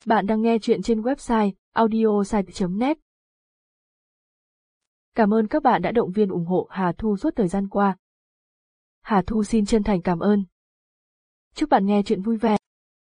Bạn đang nghe chuyện trên website audiosite.net. Cảm ơn các bạn đã động viên ủng hộ Hà Thu suốt thời gian qua. Hà Thu xin chân thành cảm ơn. Chúc bạn nghe chuyện vui vẻ.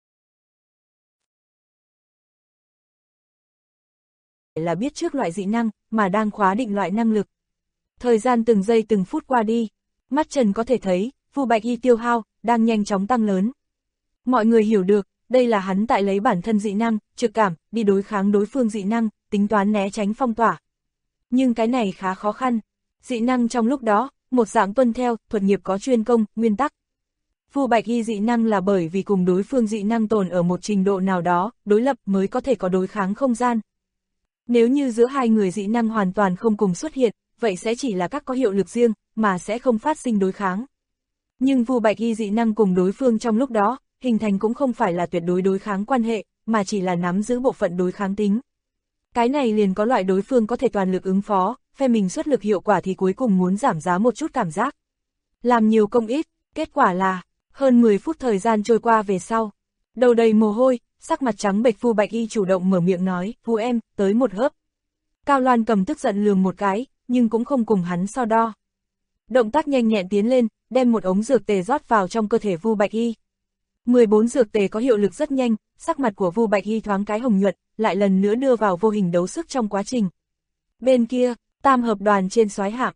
Là biết trước loại dị năng mà đang khóa định loại năng lực. Thời gian từng giây từng phút qua đi, mắt Trần có thể thấy, Vu Bạch Y tiêu hao đang nhanh chóng tăng lớn. Mọi người hiểu được, đây là hắn tại lấy bản thân dị năng, trực cảm, đi đối kháng đối phương dị năng, tính toán né tránh phong tỏa. Nhưng cái này khá khó khăn. Dị năng trong lúc đó, một dạng tuân theo, thuật nghiệp có chuyên công, nguyên tắc. Vu Bạch Y dị năng là bởi vì cùng đối phương dị năng tồn ở một trình độ nào đó, đối lập mới có thể có đối kháng không gian. Nếu như giữa hai người dị năng hoàn toàn không cùng xuất hiện, vậy sẽ chỉ là các có hiệu lực riêng, mà sẽ không phát sinh đối kháng. Nhưng Vu Bạch Y dị năng cùng đối phương trong lúc đó, hình thành cũng không phải là tuyệt đối đối kháng quan hệ, mà chỉ là nắm giữ bộ phận đối kháng tính. Cái này liền có loại đối phương có thể toàn lực ứng phó, phe mình xuất lực hiệu quả thì cuối cùng muốn giảm giá một chút cảm giác. Làm nhiều công ít, kết quả là, hơn 10 phút thời gian trôi qua về sau. Đầu đầy mồ hôi, sắc mặt trắng bệch Vu Bạch Y chủ động mở miệng nói, Vu em, tới một hớp. Cao Loan cầm tức giận lườm một cái, nhưng cũng không cùng hắn so đo. Động tác nhanh nhẹn tiến lên, đem một ống dược tề rót vào trong cơ thể Vu Bạch Y. 14 dược tề có hiệu lực rất nhanh, sắc mặt của Vu Bạch Y thoáng cái hồng nhuận, lại lần nữa đưa vào vô hình đấu sức trong quá trình. Bên kia, tam hợp đoàn trên soái hạm.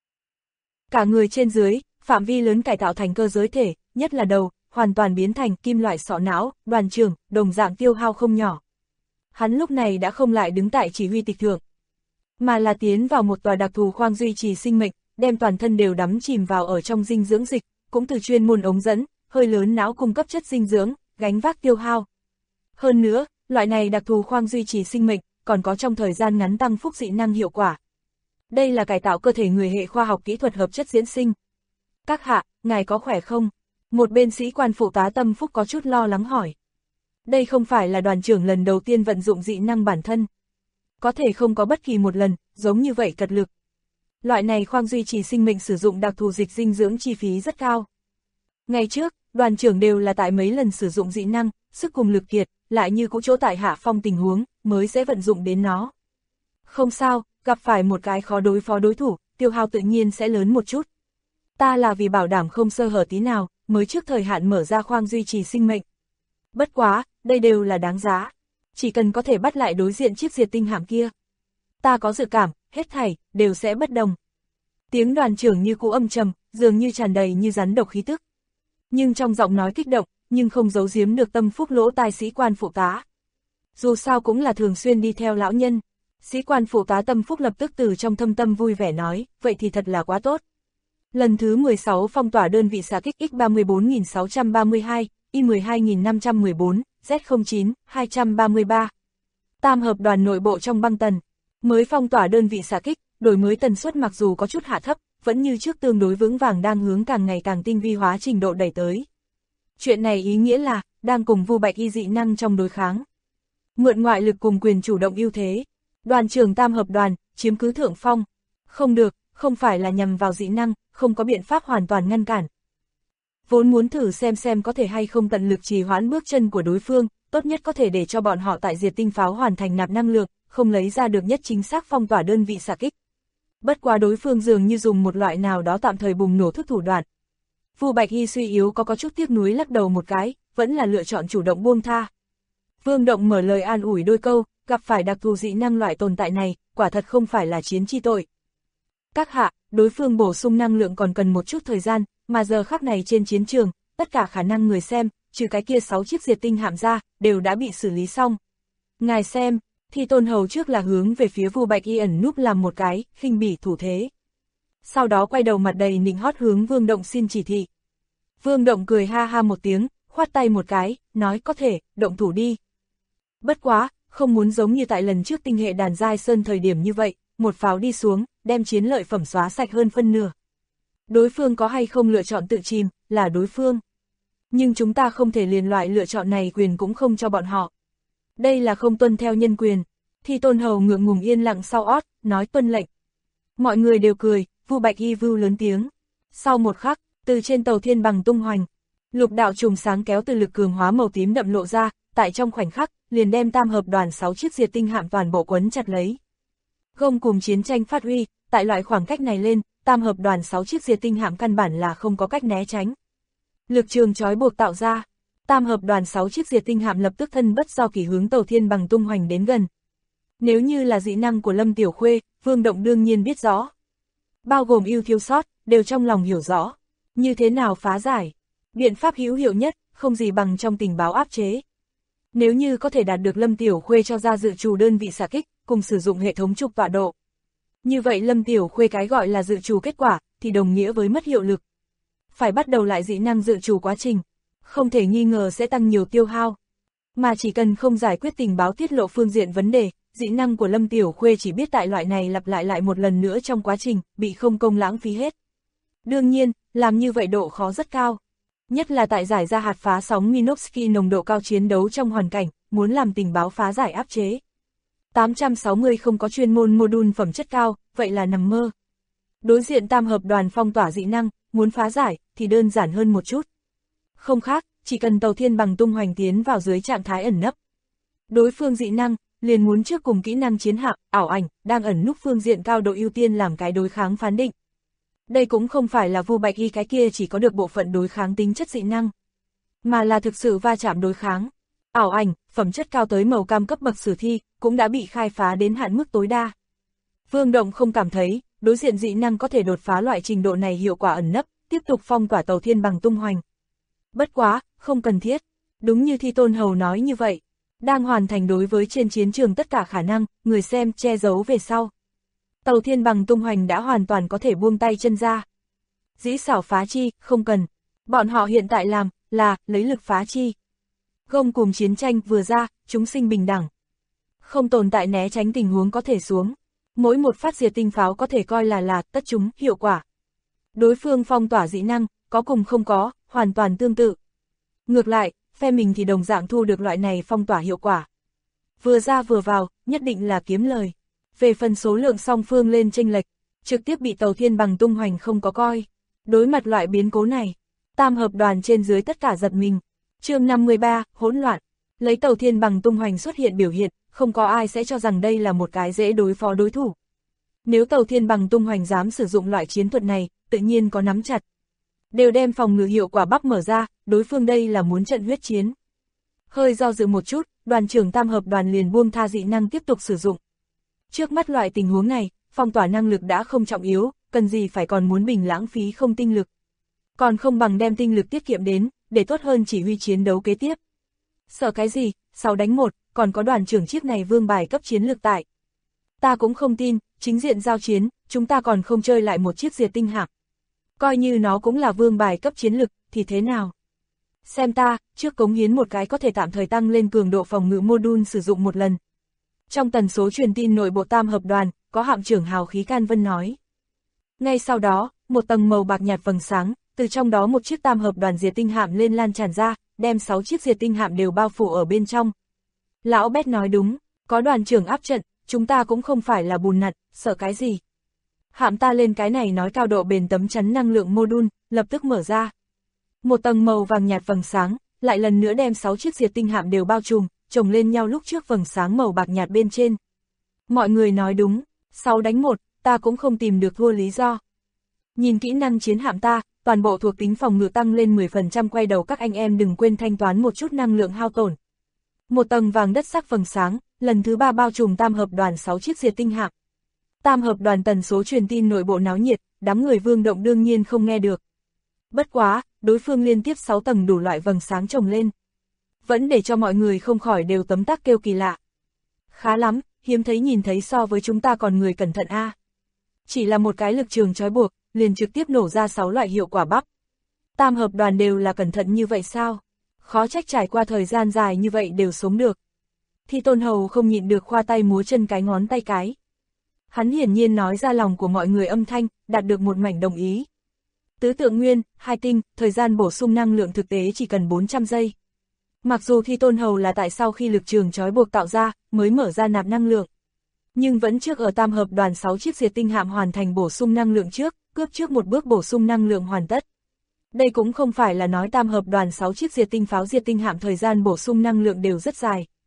Cả người trên dưới, phạm vi lớn cải tạo thành cơ giới thể, nhất là đầu, hoàn toàn biến thành kim loại sọ não, đoàn trưởng, đồng dạng tiêu hao không nhỏ. Hắn lúc này đã không lại đứng tại chỉ huy tịch thượng, mà là tiến vào một tòa đặc thù khoang duy trì sinh mệnh, đem toàn thân đều đắm chìm vào ở trong dinh dưỡng dịch, cũng từ chuyên môn ống dẫn, hơi lớn não cung cấp chất dinh dưỡng, gánh vác tiêu hao. Hơn nữa, loại này đặc thù khoang duy trì sinh mệnh, còn có trong thời gian ngắn tăng phúc dị năng hiệu quả. Đây là cải tạo cơ thể người hệ khoa học kỹ thuật hợp chất diễn sinh. Các hạ, ngài có khỏe không? Một bên sĩ quan phụ tá Tâm Phúc có chút lo lắng hỏi. Đây không phải là đoàn trưởng lần đầu tiên vận dụng dị năng bản thân. Có thể không có bất kỳ một lần, giống như vậy cật lực. Loại này khoang duy trì sinh mệnh sử dụng đặc thù dịch dinh dưỡng chi phí rất cao. Ngày trước, đoàn trưởng đều là tại mấy lần sử dụng dị năng, sức cùng lực kiệt, lại như cũ chỗ tại hạ phong tình huống, mới sẽ vận dụng đến nó. Không sao, gặp phải một cái khó đối phó đối thủ, tiêu hao tự nhiên sẽ lớn một chút. Ta là vì bảo đảm không sơ hở tí nào, mới trước thời hạn mở ra khoang duy trì sinh mệnh. Bất quá, đây đều là đáng giá. Chỉ cần có thể bắt lại đối diện chiếc diệt tinh hạm kia. Ta có dự cảm, hết thảy, đều sẽ bất đồng. Tiếng đoàn trưởng như cũ âm trầm, dường như tràn đầy như rắn độc khí tức. Nhưng trong giọng nói kích động, nhưng không giấu giếm được Tâm Phúc lỗ tai sĩ quan phụ tá. Dù sao cũng là thường xuyên đi theo lão nhân. Sĩ quan phụ tá Tâm Phúc lập tức từ trong thâm tâm vui vẻ nói, vậy thì thật là quá tốt. Lần thứ 16 phong tỏa đơn vị xạ kích X34632, Y12514, Z09, 233. Tam hợp đoàn nội bộ trong băng tần. Mới phong tỏa đơn vị xạ kích, đổi mới tần suất mặc dù có chút hạ thấp, vẫn như trước tương đối vững vàng đang hướng càng ngày càng tinh vi hóa trình độ đẩy tới. Chuyện này ý nghĩa là, đang cùng Vu Bạch Y dị năng trong đối kháng. Mượn ngoại lực cùng quyền chủ động ưu thế. Đoàn trưởng tam hợp đoàn, chiếm cứ thượng phong. Không được, không phải là nhằm vào dị năng, không có biện pháp hoàn toàn ngăn cản. Vốn muốn thử xem có thể hay không tận lực trì hoãn bước chân của đối phương, tốt nhất có thể để cho bọn họ tại diệt tinh pháo hoàn thành nạp năng lượng, không lấy ra được nhất chính xác phong tỏa đơn vị xạ kích. Bất quá đối phương dường như dùng một loại nào đó tạm thời bùng nổ thức thủ đoạn. Vu Bạch Y suy yếu có chút tiếc nuối lắc đầu một cái, vẫn là lựa chọn chủ động buông tha. Vương Động mở lời an ủi đôi câu, gặp phải đặc thù dị năng loại tồn tại này, quả thật không phải là chiến chi tội. Các hạ, đối phương bổ sung năng lượng còn cần một chút thời gian, mà giờ khắc này trên chiến trường, tất cả khả năng người xem, trừ cái kia 6 chiếc diệt tinh hạm ra, đều đã bị xử lý xong. Ngài xem, thì Tôn Hầu trước là hướng về phía Vu Bạch Y ẩn núp làm một cái, khinh bỉ thủ thế. Sau đó quay đầu mặt đầy nịnh hót hướng Vương Động xin chỉ thị. Vương Động cười ha ha một tiếng, khoát tay một cái, nói có thể, động thủ đi. Bất quá, không muốn giống như tại lần trước tinh hệ đàn giai sơn thời điểm như vậy, một pháo đi xuống, đem chiến lợi phẩm xóa sạch hơn phân nửa. Đối phương có hay không lựa chọn tự chìm, là đối phương. Nhưng chúng ta không thể liền loại lựa chọn này quyền cũng không cho bọn họ. Đây là không tuân theo nhân quyền. Thì Tôn Hầu ngượng ngùng yên lặng sau ót, nói tuân lệnh. Mọi người đều cười, Vu Bạch Y vưu lớn tiếng. Sau một khắc, từ trên tàu thiên bằng tung hoành, lục đạo chùm sáng kéo từ lực cường hóa màu tím đậm lộ ra, tại trong khoảnh khắc, liền đem tam hợp đoàn 6 chiếc diệt tinh hạm toàn bộ quấn chặt lấy. Gông cùng chiến tranh phát huy, tại loại khoảng cách này lên, tam hợp đoàn 6 chiếc diệt tinh hạm căn bản là không có cách né tránh. Lực trường trói buộc tạo ra, tam hợp đoàn 6 chiếc diệt tinh hạm lập tức thân bất do kỷ hướng Tàu Thiên Bằng tung hoành đến gần. Nếu như là dị năng của Lâm Tiểu Khuê, Vương Động đương nhiên biết rõ. Bao gồm ưu thiếu sót, đều trong lòng hiểu rõ. Như thế nào phá giải? Biện pháp hữu hiệu nhất, không gì bằng trong tình báo áp chế. Nếu như có thể đạt được Lâm Tiểu Khuê cho ra dự trù đơn vị xạ kích, cùng sử dụng hệ thống trục tọa độ. Như vậy Lâm Tiểu Khuê cái gọi là dự trù kết quả, thì đồng nghĩa với mất hiệu lực. Phải bắt đầu lại dị năng dự trù quá trình, không thể nghi ngờ sẽ tăng nhiều tiêu hao. Mà chỉ cần không giải quyết tình báo tiết lộ phương diện vấn đề, dị năng của Lâm Tiểu Khuê chỉ biết tại loại này lặp lại một lần nữa trong quá trình, bị không công lãng phí hết. Đương nhiên, làm như vậy độ khó rất cao. Nhất là tại giải ra hạt phá sóng Minovsky nồng độ cao chiến đấu trong hoàn cảnh, muốn làm tình báo phá giải áp chế. 860 không có chuyên môn module phẩm chất cao, vậy là nằm mơ. Đối diện tam hợp đoàn phong tỏa dị năng, muốn phá giải, thì đơn giản hơn một chút. Không khác, chỉ cần Tàu Thiên Bằng tung hoành tiến vào dưới trạng thái ẩn nấp. Đối phương dị năng, liền muốn trước cùng kỹ năng chiến hạm, ảo ảnh, đang ẩn núp phương diện cao độ ưu tiên làm cái đối kháng phán định. Đây cũng không phải là Vu Bạch Y cái kia chỉ có được bộ phận đối kháng tính chất dị năng, mà là thực sự va chạm đối kháng. Ảo ảnh, phẩm chất cao tới màu cam cấp bậc sử thi, cũng đã bị khai phá đến hạn mức tối đa. Vương Động không cảm thấy, đối diện dị năng có thể đột phá loại trình độ này hiệu quả ẩn nấp, tiếp tục phong tỏa Tàu Thiên Bằng tung hoành. Bất quá, không cần thiết. Đúng như Thi Tôn Hầu nói như vậy, đang hoàn thành đối với trên chiến trường tất cả khả năng, người xem che giấu về sau. Tàu Thiên Bằng tung hoành đã hoàn toàn có thể buông tay chân ra. Dĩ xảo phá chi, không cần. Bọn họ hiện tại làm, là, lấy lực phá chi. Gông cùng chiến tranh vừa ra, chúng sinh bình đẳng. Không tồn tại né tránh tình huống có thể xuống. Mỗi một phát diệt tinh pháo có thể coi là tất chúng, hiệu quả. Đối phương phong tỏa dị năng, có cùng không có, hoàn toàn tương tự. Ngược lại, phe mình thì đồng dạng thu được loại này phong tỏa hiệu quả. Vừa ra vừa vào, nhất định là kiếm lời. Về phần số lượng song phương lên chênh lệch, trực tiếp bị Tàu Thiên Bằng tung hoành không có coi. Đối mặt loại biến cố này, tam hợp đoàn trên dưới tất cả giật mình. Chương 53, hỗn loạn. Lấy Tàu Thiên Bằng tung hoành xuất hiện biểu hiện, không có ai sẽ cho rằng đây là một cái dễ đối phó đối thủ. Nếu Tàu Thiên Bằng tung hoành dám sử dụng loại chiến thuật này, tự nhiên có nắm chặt. Đều đem phòng ngự hiệu quả bắp mở ra, đối phương đây là muốn trận huyết chiến. Hơi do dự một chút, đoàn trưởng tam hợp đoàn liền buông tha dị năng tiếp tục sử dụng. Trước mắt loại tình huống này, phong tỏa năng lực đã không trọng yếu, cần gì phải còn muốn bình lãng phí không tinh lực. Còn không bằng đem tinh lực tiết kiệm đến, để tốt hơn chỉ huy chiến đấu kế tiếp. Sợ cái gì, 6 đánh 1, còn có đoàn trưởng chiếc này vương bài cấp chiến lược tại. Ta cũng không tin, chính diện giao chiến, chúng ta còn không chơi lại một chiếc diệt tinh hạm. Coi như nó cũng là vương bài cấp chiến lực, thì thế nào? Xem ta, trước cống hiến một cái có thể tạm thời tăng lên cường độ phòng ngự module sử dụng một lần. Trong tần số truyền tin nội bộ tam hợp đoàn, có hạm trưởng hào khí Can Vân nói. Ngay sau đó, một tầng màu bạc nhạt vầng sáng, từ trong đó một chiếc tam hợp đoàn diệt tinh hạm lên lan tràn ra, đem 6 chiếc diệt tinh hạm đều bao phủ ở bên trong. Lão Bét nói đúng, có đoàn trưởng áp trận, chúng ta cũng không phải là bùn nặn, sợ cái gì. Hạm ta lên cái này nói cao độ bền tấm chắn năng lượng module, lập tức mở ra. Một tầng màu vàng nhạt vầng sáng, lại lần nữa đem 6 chiếc diệt tinh hạm đều bao trùm, chồng lên nhau lúc trước vầng sáng màu bạc nhạt bên trên. Mọi người nói đúng, 6 đánh 1, ta cũng không tìm được thua lý do. Nhìn kỹ năng chiến hạm ta, toàn bộ thuộc tính phòng ngự tăng lên 10%, quay đầu các anh em đừng quên thanh toán một chút năng lượng hao tổn. Một tầng vàng đất sắc vầng sáng, lần thứ 3 bao trùm tam hợp đoàn 6 chiếc diệt tinh hạm. Tam hợp đoàn tần số truyền tin nội bộ náo nhiệt, đám người Vương Động đương nhiên không nghe được. Bất quá, đối phương liên tiếp 6 tầng đủ loại vầng sáng chồng lên. Vẫn để cho mọi người không khỏi đều tấm tắc kêu kỳ lạ. Khá lắm, hiếm thấy nhìn thấy so với chúng ta còn người cẩn thận a. Chỉ là một cái lực trường trói buộc, liền trực tiếp nổ ra 6 loại hiệu quả bắp. Tam hợp đoàn đều là cẩn thận như vậy sao? Khó trách trải qua thời gian dài như vậy đều sống được. Thi Tôn Hầu không nhịn được khoa tay múa chân cái ngón tay cái. Hắn hiển nhiên nói ra lòng của mọi người âm thanh, đạt được một mảnh đồng ý. Tứ tượng nguyên, 2 tinh, thời gian bổ sung năng lượng thực tế chỉ cần 400 giây. Mặc dù Thi Tôn Hầu là tại sau khi lực trường trói buộc tạo ra, mới mở ra nạp năng lượng. Nhưng vẫn trước ở tam hợp đoàn 6 chiếc diệt tinh hạm hoàn thành bổ sung năng lượng trước, cướp trước một bước bổ sung năng lượng hoàn tất. Đây cũng không phải là nói tam hợp đoàn 6 chiếc diệt tinh pháo diệt tinh hạm thời gian bổ sung năng lượng đều rất dài.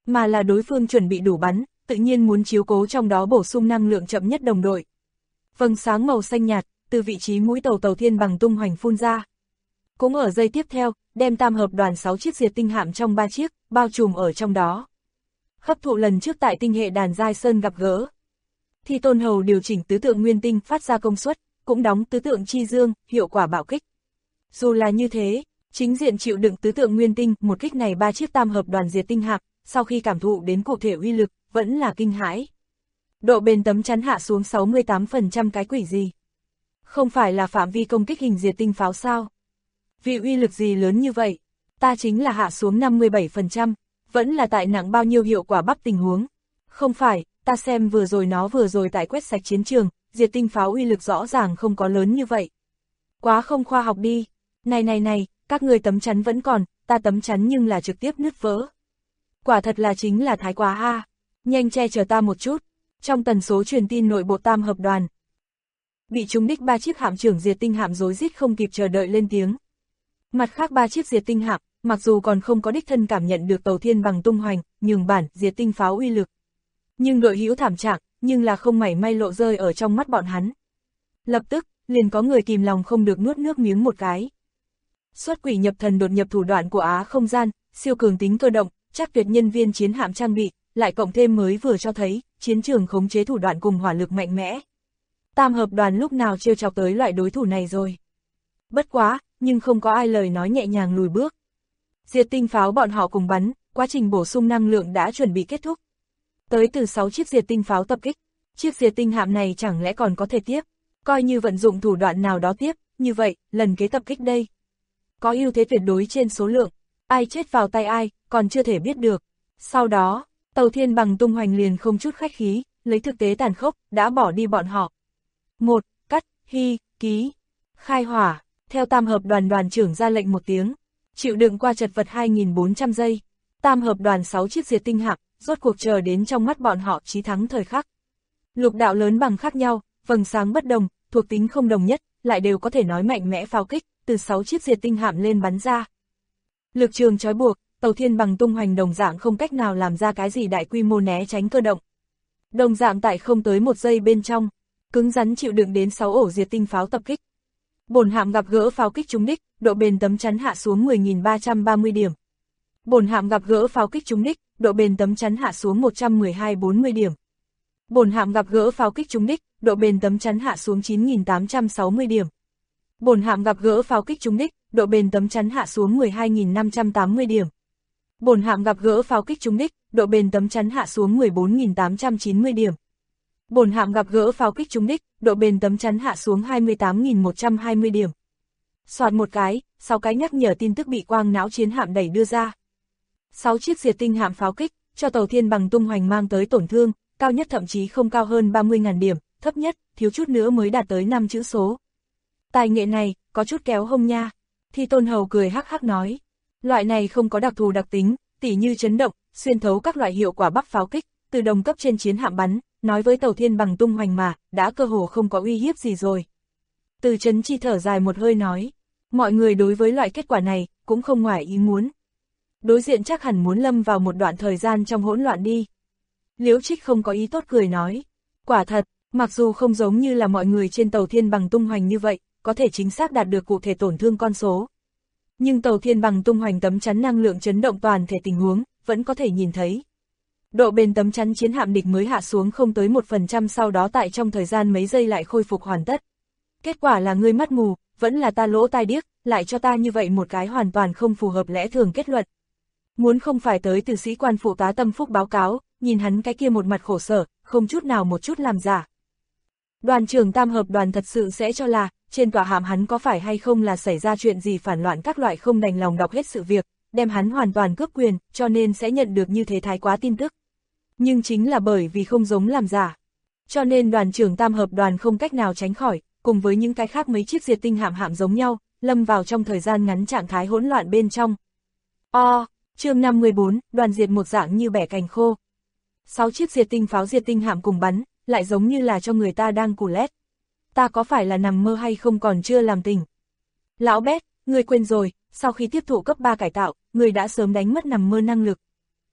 mà là đối phương chuẩn bị đủ bắn, tự nhiên muốn chiếu cố trong đó bổ sung năng lượng chậm nhất đồng đội. Vầng sáng màu xanh nhạt, từ vị trí mũi tàu Tàu Thiên Bằng tung hoành phun ra. Cũng ở giây tiếp theo, đem tam hợp đoàn 6 chiếc diệt tinh hạm trong 3 chiếc, bao trùm ở trong đó. Hấp thụ lần trước tại tinh hệ đàn Giai Sơn gặp gỡ. Thì Tôn Hầu điều chỉnh tứ tượng nguyên tinh phát ra công suất, cũng đóng tứ tượng chi dương, hiệu quả bạo kích. Dù là như thế, chính diện chịu đựng tứ tượng nguyên tinh, một kích này 3 chiếc tam hợp đoàn diệt tinh hạm, sau khi cảm thụ đến cụ thể uy lực, vẫn là kinh hãi. Độ bền tấm chắn hạ xuống 68% cái quỷ gì? Không phải là phạm vi công kích hình diệt tinh pháo sao? Vì uy lực gì lớn như vậy? Ta chính là hạ xuống 57%, vẫn là tại nặng bao nhiêu hiệu quả bắp tình huống. Không phải, ta xem vừa rồi tại quét sạch chiến trường, diệt tinh pháo uy lực rõ ràng không có lớn như vậy. Quá không khoa học đi. Này, các người tấm chắn vẫn còn, ta tấm chắn nhưng là trực tiếp nứt vỡ. Quả thật là chính là thái quá ha. Nhanh che chở ta một chút. Trong tần số truyền tin nội bộ tam hợp đoàn, bị trúng đích 3 chiếc hạm trưởng diệt tinh hạm rối rít không kịp chờ đợi lên tiếng. Mặt khác 3 chiếc diệt tinh hạm, mặc dù còn không có đích thân cảm nhận được Tàu Thiên Bằng tung hoành, nhường bản diệt tinh pháo uy lực. Nhưng đội hữu thảm trạng, nhưng là không mảy may lộ rơi ở trong mắt bọn hắn. Lập tức, liền có người kìm lòng không được nuốt nước miếng một cái. Xuất quỷ nhập thần đột nhập thủ đoạn của Á không gian, siêu cường tính cơ động, chắc tuyệt nhân viên chiến hạm trang bị, lại cộng thêm mới vừa cho thấy, chiến trường khống chế thủ đoạn cùng hỏa lực mạnh mẽ. Tam hợp đoàn lúc nào trêu chọc tới loại đối thủ này rồi. Bất quá, nhưng không có ai lời nói nhẹ nhàng lùi bước. Diệt tinh pháo bọn họ cùng bắn, quá trình bổ sung năng lượng đã chuẩn bị kết thúc. Tới từ 6 chiếc diệt tinh pháo tập kích, chiếc diệt tinh hạm này chẳng lẽ còn có thể tiếp, coi như vận dụng thủ đoạn nào đó tiếp, như vậy, lần kế tập kích đây. Có ưu thế tuyệt đối trên số lượng, ai chết vào tay ai, còn chưa thể biết được. Sau đó, Tàu Thiên Bằng tung hoành liền không chút khách khí, lấy thực tế tàn khốc, đã bỏ đi bọn họ. 1. Cắt, hy, ký, khai hỏa, theo tam hợp đoàn trưởng ra lệnh một tiếng, chịu đựng qua chật vật 2.400 giây, tam hợp đoàn 6 chiếc diệt tinh hạm, rốt cuộc chờ đến trong mắt bọn họ chí thắng thời khắc. Lục đạo lớn bằng khác nhau, vầng sáng bất đồng, thuộc tính không đồng nhất, lại đều có thể nói mạnh mẽ pháo kích, từ 6 chiếc diệt tinh hạm lên bắn ra. Lực trường trói buộc, Tàu Thiên Bằng tung hoành đồng dạng không cách nào làm ra cái gì đại quy mô né tránh cơ động. Đồng dạng tại không tới 1 giây bên trong, cứng rắn chịu đựng đến 6 ổ diệt tinh pháo tập kích. Bổn hạm gặp gỡ pháo kích trúng đích, độ bền tấm chắn hạ xuống 10.330 điểm. Bổn hạm gặp gỡ pháo kích trúng đích, độ bền tấm chắn hạ xuống 112-40 điểm. Bổn hạm gặp gỡ pháo kích trúng đích, độ bền tấm chắn hạ xuống 9.860 điểm. Bổn hạm gặp gỡ pháo kích trúng đích, độ bền tấm chắn hạ xuống 12.580 điểm. Bổn hạm gặp gỡ pháo kích trúng đích, độ bền tấm chắn hạ xuống 14.890 điểm. Bổn hạm gặp gỡ pháo kích trúng đích, độ bền tấm chắn hạ xuống 28.120 điểm. Soạt một cái, 6 cái nhắc nhở tin tức bị quang não chiến hạm đẩy đưa ra. 6 chiếc diệt tinh hạm pháo kích, cho Tàu Thiên Bằng tung hoành mang tới tổn thương, cao nhất thậm chí không cao hơn 30.000 điểm, thấp nhất, thiếu chút nữa mới đạt tới 5 chữ số. Tài nghệ này, có chút kéo hông nha. Thì Tôn Hầu cười hắc hắc nói. Loại này không có đặc thù đặc tính, tỉ như chấn động, xuyên thấu các loại hiệu quả bắp pháo kích, từ đồng cấp trên chiến hạm bắn, nói với Tàu Thiên Bằng tung hoành mà, đã cơ hồ không có uy hiếp gì rồi. Từ Trấn Chi thở dài một hơi nói. Mọi người đối với loại kết quả này, cũng không ngoài ý muốn. Đối diện chắc hẳn muốn lâm vào một đoạn thời gian trong hỗn loạn đi. Liễu Trích không có ý tốt cười nói. Quả thật, mặc dù không giống như là mọi người trên Tàu Thiên Bằng tung hoành như vậy, có thể chính xác đạt được cụ thể tổn thương con số. Nhưng Tàu Thiên Bằng tung hoành tấm chắn năng lượng chấn động toàn thể tình huống, vẫn có thể nhìn thấy. Độ bền tấm chắn chiến hạm địch mới hạ xuống không tới 1% sau đó tại trong thời gian mấy giây lại khôi phục hoàn tất. Kết quả là ngươi mắt mù, vẫn là ta lỗ tai điếc, lại cho ta như vậy một cái hoàn toàn không phù hợp lẽ thường kết luận. Muốn không phải tới từ sĩ quan phụ tá Tâm Phúc báo cáo, nhìn hắn cái kia một mặt khổ sở, không chút nào một chút làm giả. Đoàn trưởng tam hợp đoàn thật sự sẽ cho là, trên tòa hạm hắn có phải hay không là xảy ra chuyện gì phản loạn các loại không đành lòng đọc hết sự việc, đem hắn hoàn toàn cướp quyền, cho nên sẽ nhận được như thế thái quá tin tức. Nhưng chính là bởi vì không giống làm giả. Cho nên đoàn trưởng tam hợp đoàn không cách nào tránh khỏi, cùng với những cái khác mấy chiếc diệt tinh hạm giống nhau, lâm vào trong thời gian ngắn trạng thái hỗn loạn bên trong. Chương 54, đoàn diệt một dạng như bẻ cành khô. 6 chiếc diệt tinh pháo diệt tinh hạm cùng bắn, lại giống như là cho người ta đang củ lét. Ta có phải là nằm mơ hay không còn chưa làm tình? Lão Bét, ngươi quên rồi, sau khi tiếp thụ cấp 3 cải tạo, ngươi đã sớm đánh mất nằm mơ năng lực.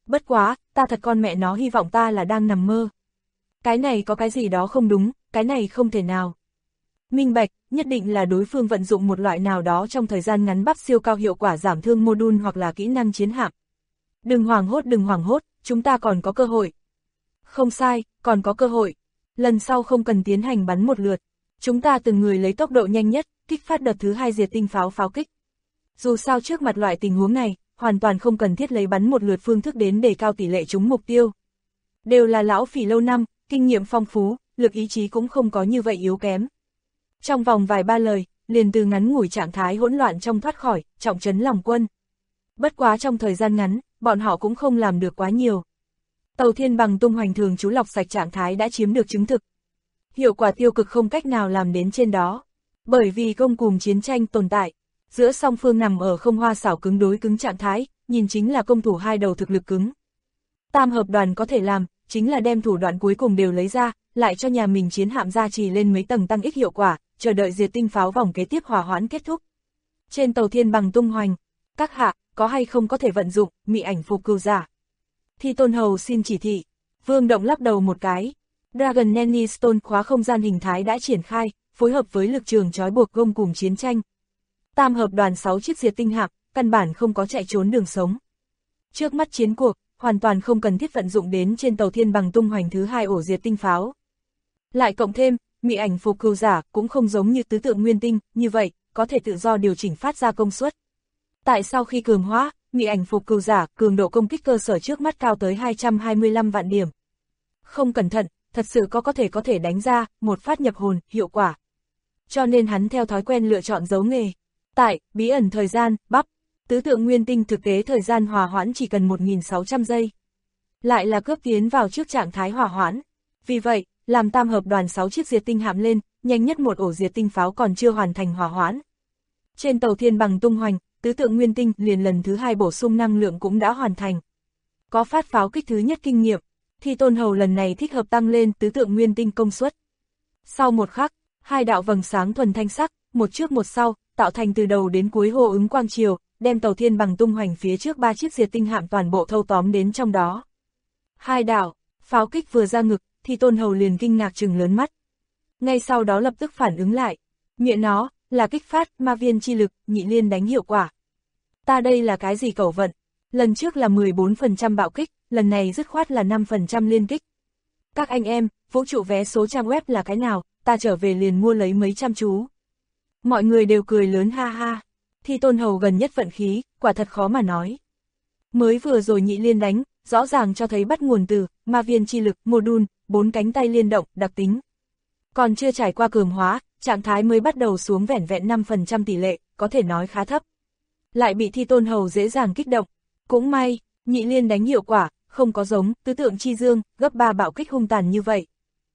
bất quá, ta thật con mẹ nó hy vọng ta là đang nằm mơ. Cái này có cái gì đó không đúng, cái này không thể nào. Minh bạch, nhất định là đối phương vận dụng một loại nào đó trong thời gian ngắn bắp siêu cao hiệu quả giảm thương module hoặc là kỹ năng chiến hạm. Đừng hoảng hốt, chúng ta còn có cơ hội. Không sai, còn có cơ hội. Lần sau không cần tiến hành bắn một lượt. Chúng ta từng người lấy tốc độ nhanh nhất, kích phát đợt thứ 2 diệt tinh pháo kích. Dù sao trước mặt loại tình huống này, hoàn toàn không cần thiết lấy bắn một lượt phương thức đến để cao tỷ lệ trúng mục tiêu. Đều là lão phỉ lâu năm, kinh nghiệm phong phú, lực ý chí cũng không có như vậy yếu kém. Trong vòng vài ba lời, liền từ ngắn ngủi trạng thái hỗn loạn trong thoát khỏi, trọng trấn lòng quân. Bất quá trong thời gian ngắn, bọn họ cũng không làm được quá nhiều. Tàu thiên bằng tung hoành thường trú lọc sạch trạng thái đã chiếm được chứng thực. Hiệu quả tiêu cực không cách nào làm đến trên đó. Bởi vì công cùng chiến tranh tồn tại, giữa song phương nằm ở không hoa xảo cứng đối cứng trạng thái, nhìn chính là công thủ hai đầu thực lực cứng. Tam hợp đoàn có thể làm, chính là đem thủ đoạn cuối cùng đều lấy ra, lại cho nhà mình chiến hạm gia trì lên mấy tầng tăng ích hiệu quả, chờ đợi diệt tinh pháo vòng kế tiếp hòa hoãn kết thúc. Trên tàu thiên bằng tung hoành, các hạ, có hay không có thể vận dụng, mị ảnh phục cừu giả. Thi Tôn Hầu xin chỉ thị. Vương Động lắc đầu một cái. Dragon Nanny Stone khóa không gian hình thái đã triển khai, phối hợp với lực trường trói buộc gông cùng chiến tranh. Tam hợp đoàn 6 chiếc diệt tinh hạm, căn bản không có chạy trốn đường sống. Trước mắt chiến cuộc, hoàn toàn không cần thiết vận dụng đến trên tàu thiên bằng tung hoành thứ 2 ổ diệt tinh pháo. Lại cộng thêm, mị ảnh phục cừu giả cũng không giống như tứ tượng nguyên tinh, như vậy, có thể tự do điều chỉnh phát ra công suất. Tại sau khi cường hóa, mị ảnh phục cừu giả cường độ công kích cơ sở trước mắt cao tới 225 vạn điểm. Không cẩn thận, thật sự có thể đánh ra một phát nhập hồn, hiệu quả. Cho nên hắn theo thói quen lựa chọn giấu nghề. Tại bí ẩn thời gian, bắp, tứ tượng nguyên tinh thực tế thời gian hòa hoãn chỉ cần 1.600 giây. Lại là cướp tiến vào trước trạng thái hòa hoãn. Vì vậy, làm tam hợp đoàn 6 chiếc diệt tinh hạm lên, nhanh nhất một ổ diệt tinh pháo còn chưa hoàn thành hòa hoãn. Trên tàu thiên bằng tung hoành, tứ tượng nguyên tinh liền lần thứ 2 bổ sung năng lượng cũng đã hoàn thành. Có phát pháo kích thứ nhất kinh nghiệm, Thi Tôn Hầu lần này thích hợp tăng lên tứ tượng nguyên tinh công suất. Sau một khắc, hai đạo vầng sáng thuần thanh sắc, một trước một sau, tạo thành từ đầu đến cuối hô ứng quang chiều, đem tàu thiên bằng tung hoành phía trước 3 chiếc diệt tinh hạm toàn bộ thâu tóm đến trong đó. Hai đạo, pháo kích vừa ra ngực, Thi Tôn Hầu liền kinh ngạc trừng lớn mắt. Ngay sau đó lập tức phản ứng lại, miệng nó là kích phát ma viên chi lực, nhị liên đánh hiệu quả. Ta đây là cái gì cẩu vận? Lần trước là 14% bạo kích, lần này dứt khoát là 5% liên kích. Các anh em, vũ trụ vé số trang web là cái nào, ta trở về liền mua lấy mấy trăm chú. Mọi người đều cười lớn ha ha. Thi Tôn Hầu gần nhất vận khí, quả thật khó mà nói. Mới vừa rồi nhị liên đánh, rõ ràng cho thấy bắt nguồn từ ma viên chi lực, module, 4 cánh tay liên động, đặc tính. Còn chưa trải qua cường hóa, trạng thái mới bắt đầu xuống vẻn vẹn 5% tỷ lệ, có thể nói khá thấp. Lại bị Thi Tôn Hầu dễ dàng kích động. Cũng may, nhị liên đánh hiệu quả, không có giống tứ tượng chi dương, gấp 3 bạo kích hung tàn như vậy.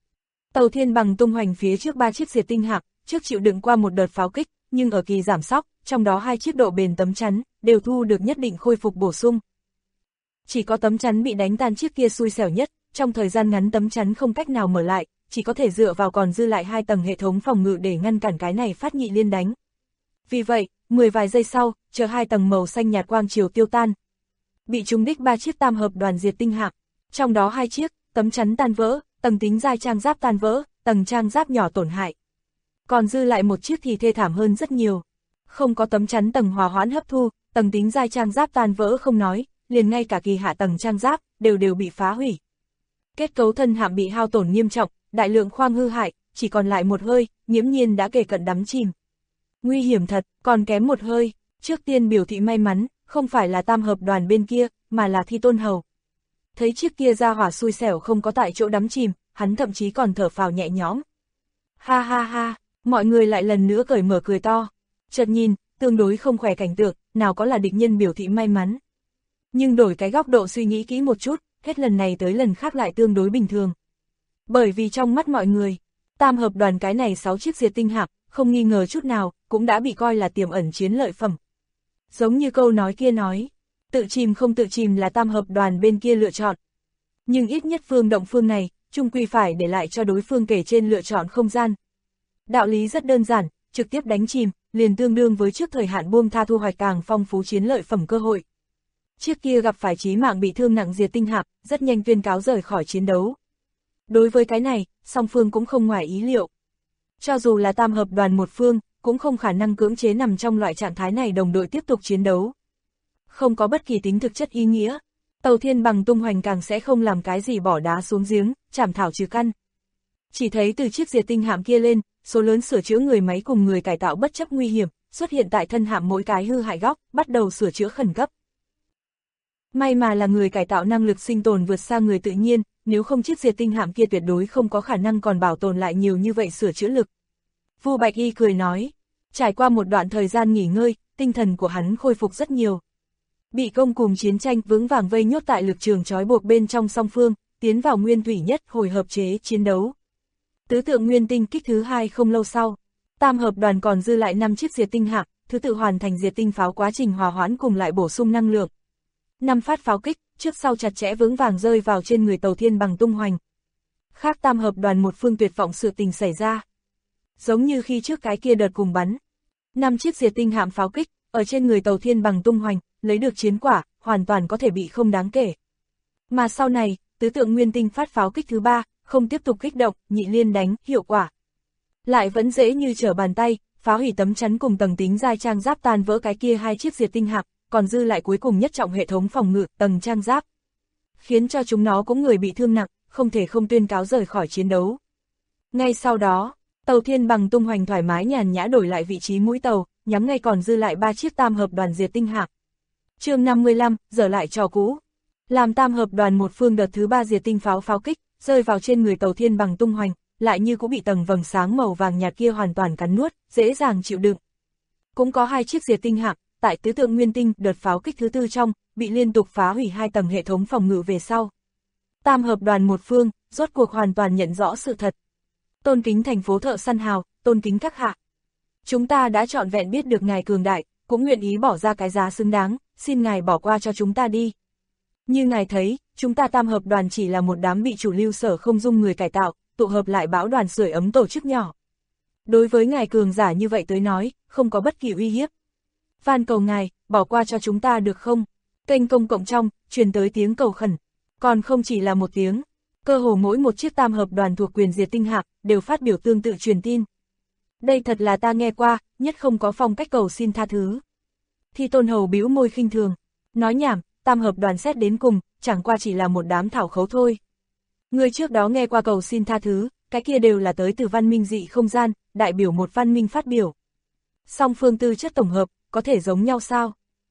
Tàu thiên bằng tung hoành phía trước 3 chiếc diệt tinh hạm, trước chịu đựng qua một đợt pháo kích, nhưng ở kỳ giảm sóc, trong đó 2 chiếc độ bền tấm chắn, đều thu được nhất định khôi phục bổ sung. Chỉ có tấm chắn bị đánh tan chiếc kia xui xẻo nhất, trong thời gian ngắn tấm chắn không cách nào mở lại, chỉ có thể dựa vào còn dư lại 2 tầng hệ thống phòng ngự để ngăn cản cái này phát nhị liên đánh. Vì vậy, 10 vài giây sau, chờ 2 tầng màu xanh nhạt quang chiều tiêu tan. Bị trúng đích 3 chiếc tam hợp đoàn diệt tinh hạm, trong đó 2 chiếc, tấm chắn tan vỡ, tầng tính dai trang giáp tan vỡ, tầng trang giáp nhỏ tổn hại. Còn dư lại một chiếc thì thê thảm hơn rất nhiều. Không có tấm chắn tầng hòa hoãn hấp thu, tầng tính dai trang giáp tan vỡ không nói, liền ngay cả kỳ hạ tầng trang giáp, đều bị phá hủy. Kết cấu thân hạm bị hao tổn nghiêm trọng, đại lượng khoang hư hại, chỉ còn lại một hơi, nghiễm nhiên đã kề cận đắm chìm. Nguy hiểm thật, còn kém một hơi, trước tiên biểu thị may mắn, không phải là tam hợp đoàn bên kia, mà là Thi Tôn Hầu. Thấy chiếc kia ra hỏa xui xẻo không có tại chỗ đắm chìm, hắn thậm chí còn thở phào nhẹ nhõm. Ha ha ha, mọi người lại lần nữa cởi mở cười to. Chợt nhìn, tương đối không khỏe cảnh tượng, nào có là địch nhân biểu thị may mắn. Nhưng đổi cái góc độ suy nghĩ kỹ một chút, hết lần này tới lần khác lại tương đối bình thường. Bởi vì trong mắt mọi người, tam hợp đoàn cái này 6 chiếc diệt tinh hạm, không nghi ngờ chút nào, cũng đã bị coi là tiềm ẩn chiến lợi phẩm. Giống như câu nói kia nói, tự chìm không tự chìm là tam hợp đoàn bên kia lựa chọn. Nhưng ít nhất phương động phương này, chung quy phải để lại cho đối phương kể trên lựa chọn không gian. Đạo lý rất đơn giản, trực tiếp đánh chìm, liền tương đương với trước thời hạn buông tha thu hoạch càng phong phú chiến lợi phẩm cơ hội. Chiếc kia gặp phải chí mạng bị thương nặng diệt tinh hạm, rất nhanh tuyên cáo rời khỏi chiến đấu. Đối với cái này, song phương cũng không ngoài ý liệu. Cho dù là tam hợp đoàn một phương, cũng không khả năng cưỡng chế nằm trong loại trạng thái này đồng đội tiếp tục chiến đấu. Không có bất kỳ tính thực chất ý nghĩa. Tàu thiên bằng tung hoành càng sẽ không làm cái gì bỏ đá xuống giếng, chảm thảo trừ căn. Chỉ thấy từ chiếc diệt tinh hạm kia lên, số lớn sửa chữa người máy cùng người cải tạo bất chấp nguy hiểm, xuất hiện tại thân hạm mỗi cái hư hại góc, bắt đầu sửa chữa khẩn cấp. May mà là người cải tạo năng lực sinh tồn vượt xa người tự nhiên, nếu không chiếc diệt tinh hạm kia tuyệt đối không có khả năng còn bảo tồn lại nhiều như vậy sửa chữa lực. Vu Bạch Y cười nói, trải qua một đoạn thời gian nghỉ ngơi, tinh thần của hắn khôi phục rất nhiều. Bị công cùng chiến tranh vững vàng vây nhốt tại lực trường trói buộc bên trong song phương, tiến vào nguyên thủy nhất hồi hợp chế chiến đấu. Tứ tượng nguyên tinh kích thứ 2 không lâu sau, tam hợp đoàn còn dư lại 5 chiếc diệt tinh hạm, thứ tự hoàn thành diệt tinh pháo quá trình hòa hoãn cùng lại bổ sung năng lượng. 5 phát pháo kích, trước sau chặt chẽ vững vàng rơi vào trên người tàu thiên bằng tung hoành. Khác tam hợp đoàn một phương tuyệt vọng sự tình xảy ra. Giống như khi trước cái kia đợt cùng bắn. 5 chiếc diệt tinh hạm pháo kích, ở trên người tàu thiên bằng tung hoành, lấy được chiến quả, hoàn toàn có thể bị không đáng kể. Mà sau này, tứ tượng nguyên tinh phát pháo kích thứ 3, không tiếp tục kích động, nhị liên đánh, hiệu quả. Lại vẫn dễ như trở bàn tay, phá hủy tấm chắn cùng tầng tính dai trang giáp tan vỡ cái kia 2 chiếc diệt tinh hạm, còn dư lại cuối cùng nhất trọng hệ thống phòng ngự, tầng trang giáp. Khiến cho chúng nó cũng người bị thương nặng, không thể không tuyên cáo rời khỏi chiến đấu. Ngay sau đó, tàu thiên bằng tung hoành thoải mái nhàn nhã đổi lại vị trí mũi tàu, nhắm ngay còn dư lại 3 chiếc tam hợp đoàn diệt tinh hạm. Chương 55, dở lại trò cũ. Làm tam hợp đoàn một phương đợt thứ 3 diệt tinh pháo kích, rơi vào trên người tàu thiên bằng tung hoành, lại như cũng bị tầng vầng sáng màu vàng nhạt kia hoàn toàn cắn nuốt, dễ dàng chịu đựng. Cũng có 2 chiếc diệt tinh hạm, tại tứ tượng nguyên tinh đợt pháo kích thứ 4 trong, bị liên tục phá hủy 2 tầng hệ thống phòng ngự về sau. Tam hợp đoàn một phương, rốt cuộc hoàn toàn nhận rõ sự thật. Tôn kính thành phố thợ săn hào, tôn kính các hạ. Chúng ta đã trọn vẹn biết được ngài cường đại, cũng nguyện ý bỏ ra cái giá xứng đáng, xin ngài bỏ qua cho chúng ta đi. Như ngài thấy, chúng ta tam hợp đoàn chỉ là một đám bị chủ lưu sở không dung người cải tạo, tụ hợp lại bão đoàn sưởi ấm tổ chức nhỏ. Đối với ngài cường giả như vậy tới nói, không có bất kỳ uy hiếp. Van cầu ngài, bỏ qua cho chúng ta được không? Kênh công cộng trong, truyền tới tiếng cầu khẩn. Còn không chỉ là một tiếng, cơ hồ mỗi một chiếc tam hợp đoàn thuộc quyền diệt tinh hạm đều phát biểu tương tự truyền tin. Đây thật là ta nghe qua, nhất không có phong cách cầu xin tha thứ. Thi Tôn Hầu bĩu môi khinh thường, nói nhảm, tam hợp đoàn xét đến cùng, chẳng qua chỉ là một đám thảo khấu thôi. Người trước đó nghe qua cầu xin tha thứ, cái kia đều là tới từ văn minh dị không gian, đại biểu một văn minh phát biểu. Song phương tư chất tổng hợp, có thể giống nhau sao?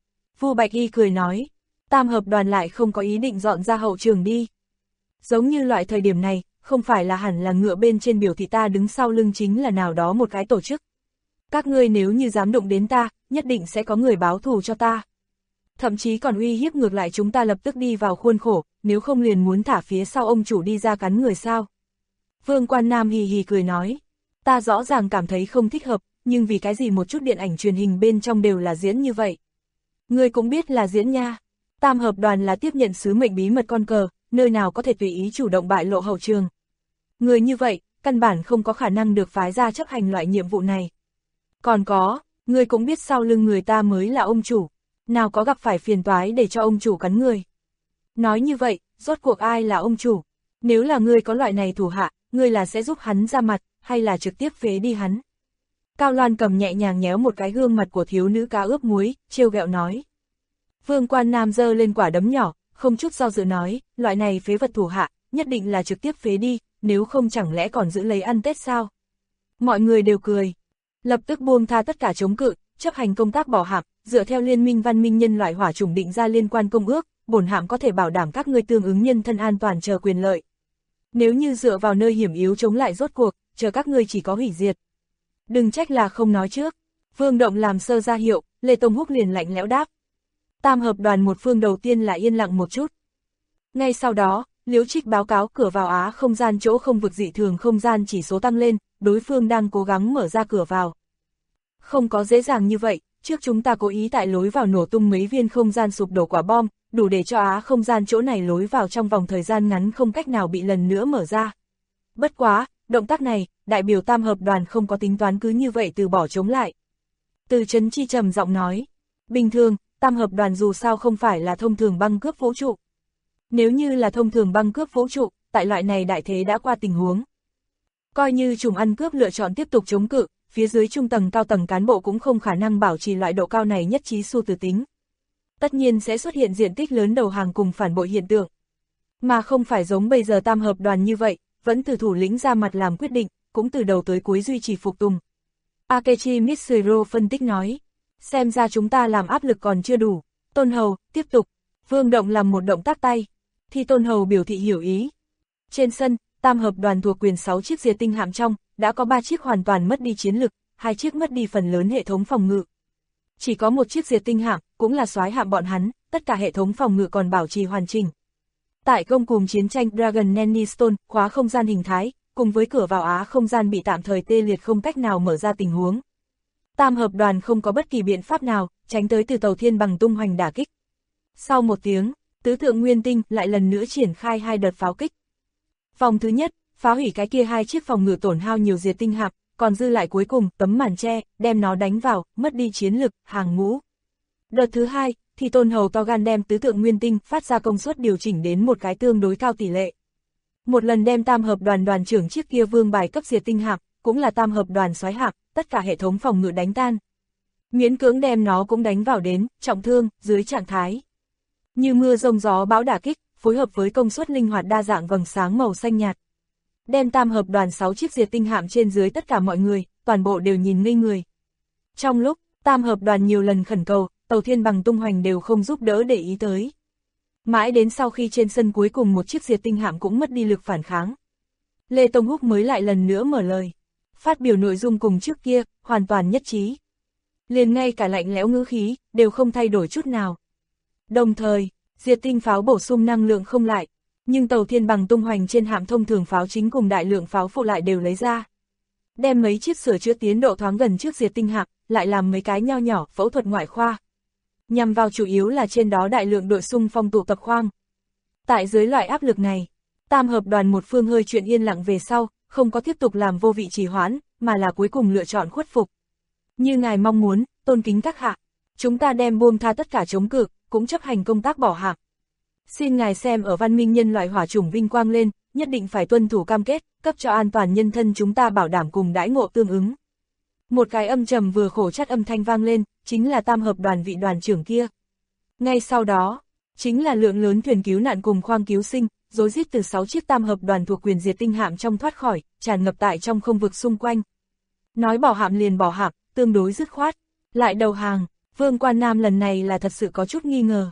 Vu Bạch Y cười nói, tam hợp đoàn lại không có ý định dọn ra hậu trường đi. Giống như loại thời điểm này, không phải là hẳn là ngựa bên trên biểu thị ta đứng sau lưng chính là nào đó một cái tổ chức. Các ngươi nếu như dám đụng đến ta, nhất định sẽ có người báo thù cho ta. Thậm chí còn uy hiếp ngược lại chúng ta lập tức đi vào khuôn khổ, nếu không liền muốn thả phía sau ông chủ đi ra cắn người sao. Vương Quan Nam hì hì cười nói, ta rõ ràng cảm thấy không thích hợp, nhưng vì cái gì một chút điện ảnh truyền hình bên trong đều là diễn như vậy. Ngươi cũng biết là diễn nha, tam hợp đoàn là tiếp nhận sứ mệnh bí mật con cờ, nơi nào có thể tùy ý chủ động bại lộ hậu trường. Người như vậy, căn bản không có khả năng được phái ra chấp hành loại nhiệm vụ này. Còn có, ngươi cũng biết sau lưng người ta mới là ông chủ, nào có gặp phải phiền toái để cho ông chủ cắn người. Nói như vậy, rốt cuộc ai là ông chủ? Nếu là ngươi có loại này thủ hạ, ngươi là sẽ giúp hắn ra mặt, hay là trực tiếp phế đi hắn? Cao Loan cầm nhẹ nhàng nhéo một cái gương mặt của thiếu nữ cá ướp muối, trêu ghẹo nói. Vương Quan Nam giơ lên quả đấm nhỏ, không chút do dự nói, loại này phế vật thủ hạ, nhất định là trực tiếp phế đi, nếu không chẳng lẽ còn giữ lấy ăn Tết sao? Mọi người đều cười, lập tức buông tha tất cả chống cự, chấp hành công tác bỏ hạm, dựa theo Liên minh văn minh nhân loại hỏa chủng định ra liên quan công ước, bổn hạm có thể bảo đảm các ngươi tương ứng nhân thân an toàn chờ quyền lợi. Nếu như dựa vào nơi hiểm yếu chống lại rốt cuộc, chờ các ngươi chỉ có hủy diệt. Đừng trách là không nói trước. Vương Động làm sơ ra hiệu, Lê Tông Húc liền lạnh lẽo đáp. Tam hợp đoàn một phương đầu tiên là yên lặng một chút. Ngay sau đó, Liễu Trích báo cáo cửa vào Á không gian chỗ không vực dị thường không gian chỉ số tăng lên, đối phương đang cố gắng mở ra cửa vào. Không có dễ dàng như vậy, trước chúng ta cố ý tại lối vào nổ tung mấy viên không gian sụp đổ quả bom, đủ để cho Á không gian chỗ này lối vào trong vòng thời gian ngắn không cách nào bị lần nữa mở ra. Bất quá, động tác này, đại biểu tam hợp đoàn không có tính toán cứ như vậy từ bỏ chống lại. Từ Trấn Chi trầm giọng nói, bình thường, tam hợp đoàn dù sao không phải là thông thường băng cướp vũ trụ. Nếu như là thông thường băng cướp vũ trụ, tại loại này đại thế đã qua tình huống. Coi như trùng ăn cướp lựa chọn tiếp tục chống cự, phía dưới trung tầng cao tầng cán bộ cũng không khả năng bảo trì loại độ cao này nhất trí xu từ tính. Tất nhiên sẽ xuất hiện diện tích lớn đầu hàng cùng phản bội hiện tượng. Mà không phải giống bây giờ tam hợp đoàn như vậy, vẫn từ thủ lĩnh ra mặt làm quyết định, cũng từ đầu tới cuối duy trì phục tùng. Akechi Mitsuru phân tích nói, xem ra chúng ta làm áp lực còn chưa đủ. Tôn Hầu, tiếp tục. Vương Động làm một động tác tay. Thì Tôn Hầu biểu thị hiểu ý. Trên sân, tam hợp đoàn thuộc quyền 6 chiếc diệt tinh hạm trong, đã có 3 chiếc hoàn toàn mất đi chiến lực, 2 chiếc mất đi phần lớn hệ thống phòng ngự. Chỉ có một chiếc diệt tinh hạm, cũng là soái hạm bọn hắn, tất cả hệ thống phòng ngự còn bảo trì hoàn chỉnh. Tại công cùng chiến tranh Dragon Nanny Stone, khóa không gian hình thái, cùng với cửa vào Á không gian bị tạm thời tê liệt không cách nào mở ra tình huống. Tam hợp đoàn không có bất kỳ biện pháp nào, tránh tới từ tàu thiên bằng tung hoành đả kích. Sau một tiếng, tứ thượng nguyên tinh lại lần nữa triển khai 2 đợt pháo kích. Vòng thứ nhất, phá hủy cái kia 2 chiếc phòng ngự tổn hao nhiều diệt tinh hạm, còn dư lại cuối cùng tấm màn che, đem nó đánh vào, mất đi chiến lực, hàng ngũ. Đợt thứ hai, thì Tôn Hầu to gan đem tứ thượng nguyên tinh phát ra công suất điều chỉnh đến một cái tương đối cao tỷ lệ. Một lần đem tam hợp đoàn đoàn trưởng chiếc kia vương bài cấp diệt tinh hạm, cũng là tam hợp đoàn soái hạm, tất cả hệ thống phòng ngự đánh tan. Miễn cưỡng đem nó cũng đánh vào đến, trọng thương, dưới trạng thái. Như mưa rông gió bão đả kích, phối hợp với công suất linh hoạt đa dạng vầng sáng màu xanh nhạt. Đem tam hợp đoàn 6 chiếc diệt tinh hạm trên dưới tất cả mọi người, toàn bộ đều nhìn ngây người. Trong lúc, tam hợp đoàn nhiều lần khẩn cầu, tàu thiên bằng tung hoành đều không giúp đỡ để ý tới. Mãi đến sau khi trên sân cuối cùng một chiếc diệt tinh hạm cũng mất đi lực phản kháng. Lê Tông Húc mới lại lần nữa mở lời. Phát biểu nội dung cùng trước kia, hoàn toàn nhất trí. Liền ngay cả lạnh lẽo ngữ khí, đều không thay đổi chút nào. Đồng thời, diệt tinh pháo bổ sung năng lượng không lại, nhưng tàu thiên bằng tung hoành trên hạm thông thường pháo chính cùng đại lượng pháo phụ lại đều lấy ra. Đem mấy chiếc sửa chữa tiến độ thoáng gần trước diệt tinh hạm, lại làm mấy cái nho nhỏ phẫu thuật ngoại khoa. Nhằm vào chủ yếu là trên đó đại lượng đội xung phong tụ tập khoang. Tại dưới loại áp lực này, tam hợp đoàn một phương hơi chuyện yên lặng về sau, không có tiếp tục làm vô vị trì hoãn, mà là cuối cùng lựa chọn khuất phục. Như ngài mong muốn, tôn kính các hạ, chúng ta đem buông tha tất cả chống cự, cũng chấp hành công tác bỏ hạm. Xin ngài xem ở văn minh nhân loại hỏa chủng vinh quang lên, nhất định phải tuân thủ cam kết, cấp cho an toàn nhân thân chúng ta bảo đảm cùng đãi ngộ tương ứng. Một cái âm trầm vừa khổ chát âm thanh vang lên, chính là tam hợp đoàn vị đoàn trưởng kia. Ngay sau đó, chính là lượng lớn thuyền cứu nạn cùng khoang cứu sinh, rối rít từ 6 chiếc tam hợp đoàn thuộc quyền diệt tinh hạm trong thoát khỏi, tràn ngập tại trong không vực xung quanh. Nói bỏ hạm liền bỏ hạm, tương đối dứt khoát. Lại đầu hàng, Vương Quan Nam lần này là thật sự có chút nghi ngờ.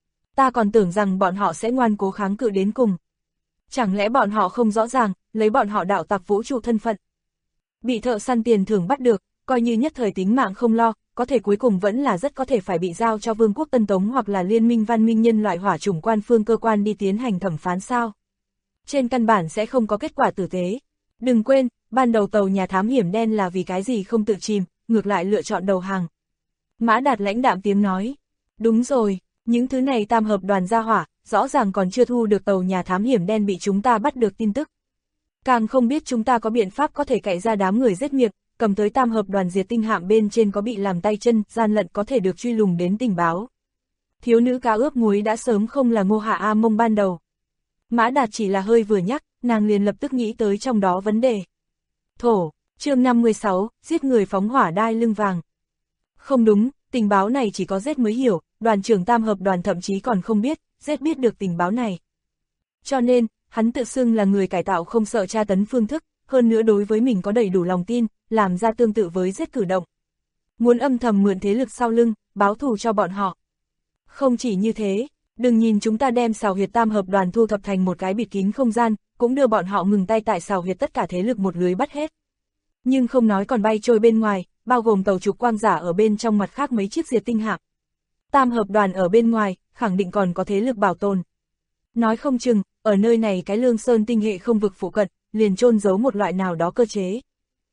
Ta còn tưởng rằng bọn họ sẽ ngoan cố kháng cự đến cùng. Chẳng lẽ bọn họ không rõ ràng, lấy bọn họ đạo tặc vũ trụ thân phận. Bị thợ săn tiền thưởng bắt được, coi như nhất thời tính mạng không lo, có thể cuối cùng vẫn là rất có thể phải bị giao cho Vương quốc Tân Tống hoặc là Liên minh văn minh nhân loại hỏa chủng quan phương cơ quan đi tiến hành thẩm phán sao. Trên căn bản sẽ không có kết quả tử tế. Đừng quên, ban đầu tàu nhà thám hiểm đen là vì cái gì không tự chìm, ngược lại lựa chọn đầu hàng. Mã Đạt lãnh đạm tiếng nói. Đúng rồi, những thứ này tam hợp đoàn gia hỏa, rõ ràng còn chưa thu được tàu nhà thám hiểm đen bị chúng ta bắt được tin tức. Càng không biết chúng ta có biện pháp có thể cậy ra đám người giết miệng, cầm tới tam hợp đoàn diệt tinh hạm bên trên có bị làm tay chân, gian lận có thể được truy lùng đến tình báo. Thiếu nữ cá ướp muối đã sớm không là Ngô Hạ A Mông ban đầu. Mã Đạt chỉ là hơi vừa nhắc, nàng liền lập tức nghĩ tới trong đó vấn đề. Thổ, chương 56, giết người phóng hỏa đai lưng vàng. Không đúng, tình báo này chỉ có Z mới hiểu, đoàn trưởng tam hợp đoàn thậm chí còn không biết, Z biết được tình báo này. Cho nên, hắn tự xưng là người cải tạo không sợ tra tấn phương thức, hơn nữa đối với mình có đầy đủ lòng tin, làm ra tương tự với Z cử động. Muốn âm thầm mượn thế lực sau lưng, báo thù cho bọn họ. Không chỉ như thế, đừng nhìn chúng ta đem xào huyệt tam hợp đoàn thu thập thành một cái bịt kín không gian, cũng đưa bọn họ ngừng tay tại xào huyệt tất cả thế lực một lưới bắt hết. Nhưng không nói còn bay trôi bên ngoài, bao gồm tàu trục quang giả ở bên trong mặt khác mấy chiếc diệt tinh hạm. Tam hợp đoàn ở bên ngoài, khẳng định còn có thế lực bảo tồn. Nói không chừng, ở nơi này cái Lương Sơn tinh hệ không vực phụ cận, liền chôn giấu một loại nào đó cơ chế.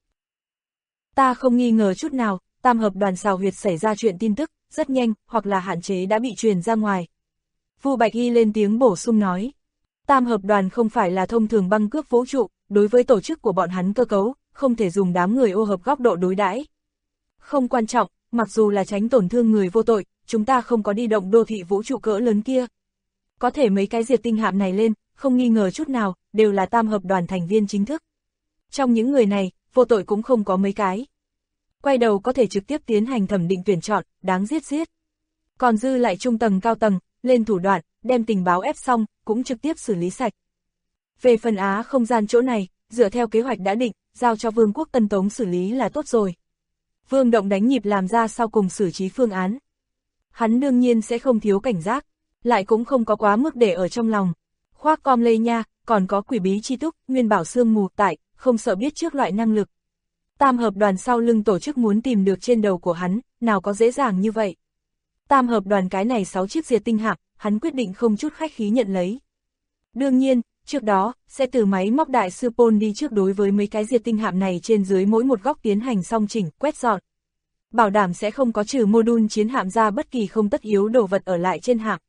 Ta không nghi ngờ chút nào, tam hợp đoàn xào huyệt xảy ra chuyện tin tức, rất nhanh, hoặc là hạn chế đã bị truyền ra ngoài. Vu Bạch Hy lên tiếng bổ sung nói. Tam hợp đoàn không phải là thông thường băng cướp vũ trụ, đối với tổ chức của bọn hắn cơ cấu, không thể dùng đám người ô hợp góc độ đối đãi. Không quan trọng, mặc dù là tránh tổn thương người vô tội, chúng ta không có đi động đô thị vũ trụ cỡ lớn kia. Có thể mấy cái diệt tinh hạm này lên, không nghi ngờ chút nào, đều là tam hợp đoàn thành viên chính thức. Trong những người này, vô tội cũng không có mấy cái. Quay đầu có thể trực tiếp tiến hành thẩm định tuyển chọn, đáng giết. Còn dư lại trung tầng cao tầng, lên thủ đoạn, đem tình báo ép xong, cũng trực tiếp xử lý sạch. Về phần Á không gian chỗ này, dựa theo kế hoạch đã định, giao cho Vương quốc Tân Tống xử lý là tốt rồi. Vương Động đánh nhịp làm ra sau cùng xử trí phương án. Hắn đương nhiên sẽ không thiếu cảnh giác, lại cũng không có quá mức để ở trong lòng. Khoác com lây nha, còn có quỷ bí chi túc, nguyên bảo xương mù tại, không sợ biết trước loại năng lực. Tam hợp đoàn sau lưng tổ chức muốn tìm được trên đầu của hắn, nào có dễ dàng như vậy. Tam hợp đoàn cái này 6 chiếc diệt tinh hạm, hắn quyết định không chút khách khí nhận lấy. Đương nhiên, trước đó, sẽ từ máy móc đại sư Paul đi trước đối với mấy cái diệt tinh hạm này trên dưới mỗi một góc tiến hành song chỉnh, quét dọn. Bảo đảm sẽ không có trừ mô-đun chiến hạm ra bất kỳ không tất yếu đồ vật ở lại trên hạm.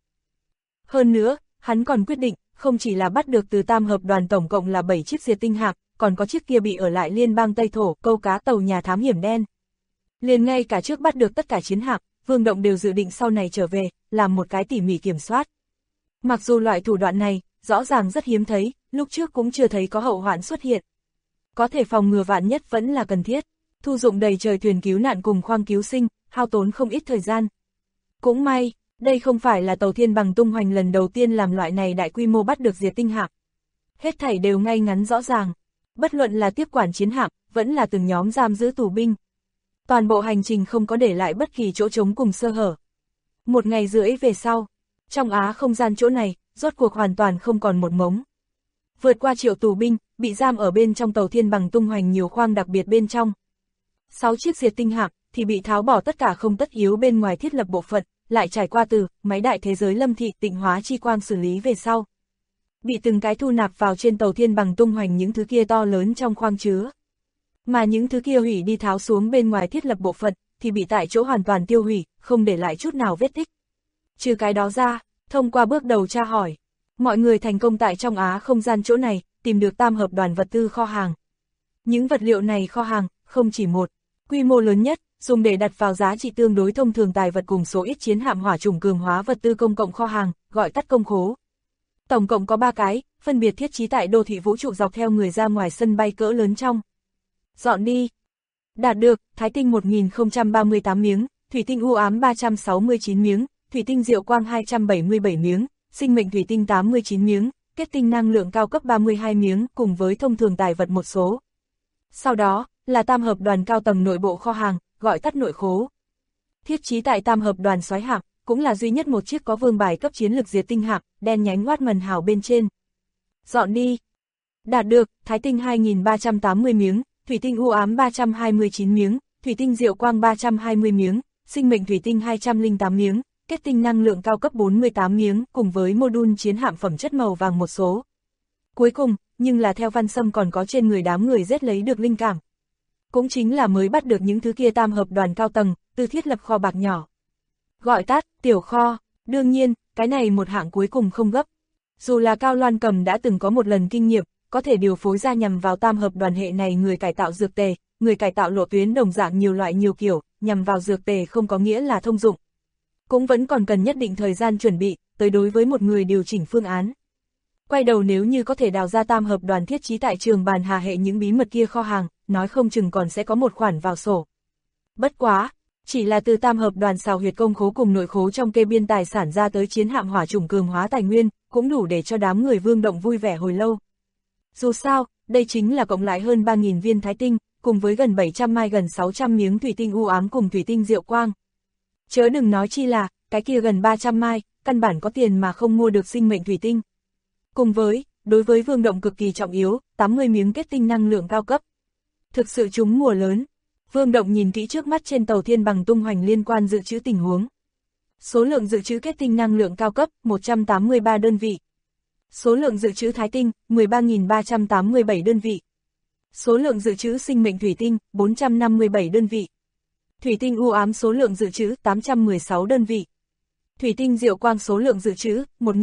Hơn nữa, hắn còn quyết định, không chỉ là bắt được từ tam hợp đoàn tổng cộng là 7 chiếc diệt tinh hạm, còn có chiếc kia bị ở lại liên bang Tây Thổ, câu cá tàu nhà thám hiểm đen. Liền ngay cả trước bắt được tất cả chiến hạm, Vương Động đều dự định sau này trở về, làm một cái tỉ mỉ kiểm soát. Mặc dù loại thủ đoạn này, rõ ràng rất hiếm thấy, lúc trước cũng chưa thấy có hậu hoạn xuất hiện. Có thể phòng ngừa vạn nhất vẫn là cần thiết, thu dụng đầy trời thuyền cứu nạn cùng khoang cứu sinh, hao tốn không ít thời gian. Cũng may, đây không phải là tàu Thiên Bằng tung hoành lần đầu tiên làm loại này đại quy mô bắt được diệt tinh hạm. Hết thảy đều ngay ngắn rõ ràng, bất luận là tiếp quản chiến hạm, vẫn là từng nhóm giam giữ tù binh. Toàn bộ hành trình không có để lại bất kỳ chỗ trống cùng sơ hở. 1 ngày rưỡi về sau, trong Á không gian chỗ này, rốt cuộc hoàn toàn không còn một mống. Vượt qua triệu tù binh, bị giam ở bên trong tàu Thiên Bằng tung hoành nhiều khoang đặc biệt bên trong. 6 chiếc diệt tinh hạm thì bị tháo bỏ tất cả không tất yếu bên ngoài thiết lập bộ phận, lại trải qua từ máy đại thế giới Lâm Thị Tịnh Hóa Chi Quang xử lý về sau. Bị từng cái thu nạp vào trên tàu Thiên Bằng tung hoành những thứ kia to lớn trong khoang chứa. Mà những thứ kia hủy đi tháo xuống bên ngoài thiết lập bộ phận, thì bị tại chỗ hoàn toàn tiêu hủy, không để lại chút nào vết tích. Trừ cái đó ra, thông qua bước đầu tra hỏi, mọi người thành công tại trong Á không gian chỗ này, tìm được tam hợp đoàn vật tư kho hàng. Những vật liệu này kho hàng, không chỉ một, quy mô lớn nhất, dùng để đặt vào giá trị tương đối thông thường tài vật cùng số ít chiến hạm hỏa chủng cường hóa vật tư công cộng kho hàng, gọi tắt công khố. Tổng cộng có 3 cái, phân biệt thiết trí tại đô thị vũ trụ dọc theo người ra ngoài sân bay cỡ lớn trong. Dọn đi. Đạt được, Thái tinh 1038 miếng, Thủy tinh u ám 369 miếng, Thủy tinh diệu quang 277 miếng, Sinh mệnh thủy tinh 89 miếng, kết tinh năng lượng cao cấp 32 miếng cùng với thông thường tài vật một số. Sau đó, là tam hợp đoàn cao tầng nội bộ kho hàng, gọi tắt nội khố. Thiết trí tại tam hợp đoàn soái hạm, cũng là duy nhất một chiếc có vương bài cấp chiến lược diệt tinh hạm, đen nhánh ngoát mần hào bên trên. Dọn đi. Đạt được, Thái tinh 2380 miếng, Thủy tinh u ám 329 miếng, Thủy tinh diệu quang 320 miếng, Sinh mệnh thủy tinh 208 miếng, kết tinh năng lượng cao cấp 48 miếng cùng với mô-đun chiến hạm phẩm chất màu vàng một số. Cuối cùng, nhưng là theo Văn Sâm còn có trên người đám người giết lấy được linh cảm. Cũng chính là mới bắt được những thứ kia tam hợp đoàn cao tầng, từ thiết lập kho bạc nhỏ. Gọi tắt, tiểu kho, đương nhiên, cái này một hạng cuối cùng không gấp. Dù là Cao Loan Cầm đã từng có một lần kinh nghiệm, có thể điều phối ra nhằm vào tam hợp đoàn hệ này người cải tạo dược tề, người cải tạo lộ tuyến đồng dạng nhiều loại nhiều kiểu, nhằm vào dược tề không có nghĩa là thông dụng. Cũng vẫn còn cần nhất định thời gian chuẩn bị, tới đối với một người điều chỉnh phương án. Quay đầu nếu như có thể đào ra tam hợp đoàn thiết trí tại trường bàn hà hệ những bí mật kia kho hàng, nói không chừng còn sẽ có một khoản vào sổ. Bất quá, chỉ là từ tam hợp đoàn xào huyệt công khố cùng nội khố trong kê biên tài sản ra tới chiến hạm hỏa chủng cường hóa tài nguyên, cũng đủ để cho đám người Vương Động vui vẻ hồi lâu. Dù sao, đây chính là cộng lại hơn 3.000 viên thái tinh, cùng với gần 700 mai gần 600 miếng thủy tinh u ám cùng thủy tinh diệu quang. Chớ đừng nói chi là, cái kia gần 300 mai, căn bản có tiền mà không mua được sinh mệnh thủy tinh. Cùng với, đối với Vương Động cực kỳ trọng yếu, 80 miếng kết tinh năng lượng cao cấp. Thực sự trúng mùa lớn. Vương Động nhìn kỹ trước mắt trên tàu Thiên Bằng tung hoành liên quan dự trữ tình huống. Số lượng dự trữ kết tinh năng lượng cao cấp, 183 đơn vị. Số lượng dự trữ thái tinh, 13.387 đơn vị. Số lượng dự trữ sinh mệnh thủy tinh, 457 đơn vị. Thủy tinh u ám số lượng dự trữ, 816 đơn vị. Thủy tinh diệu quang số lượng dự trữ,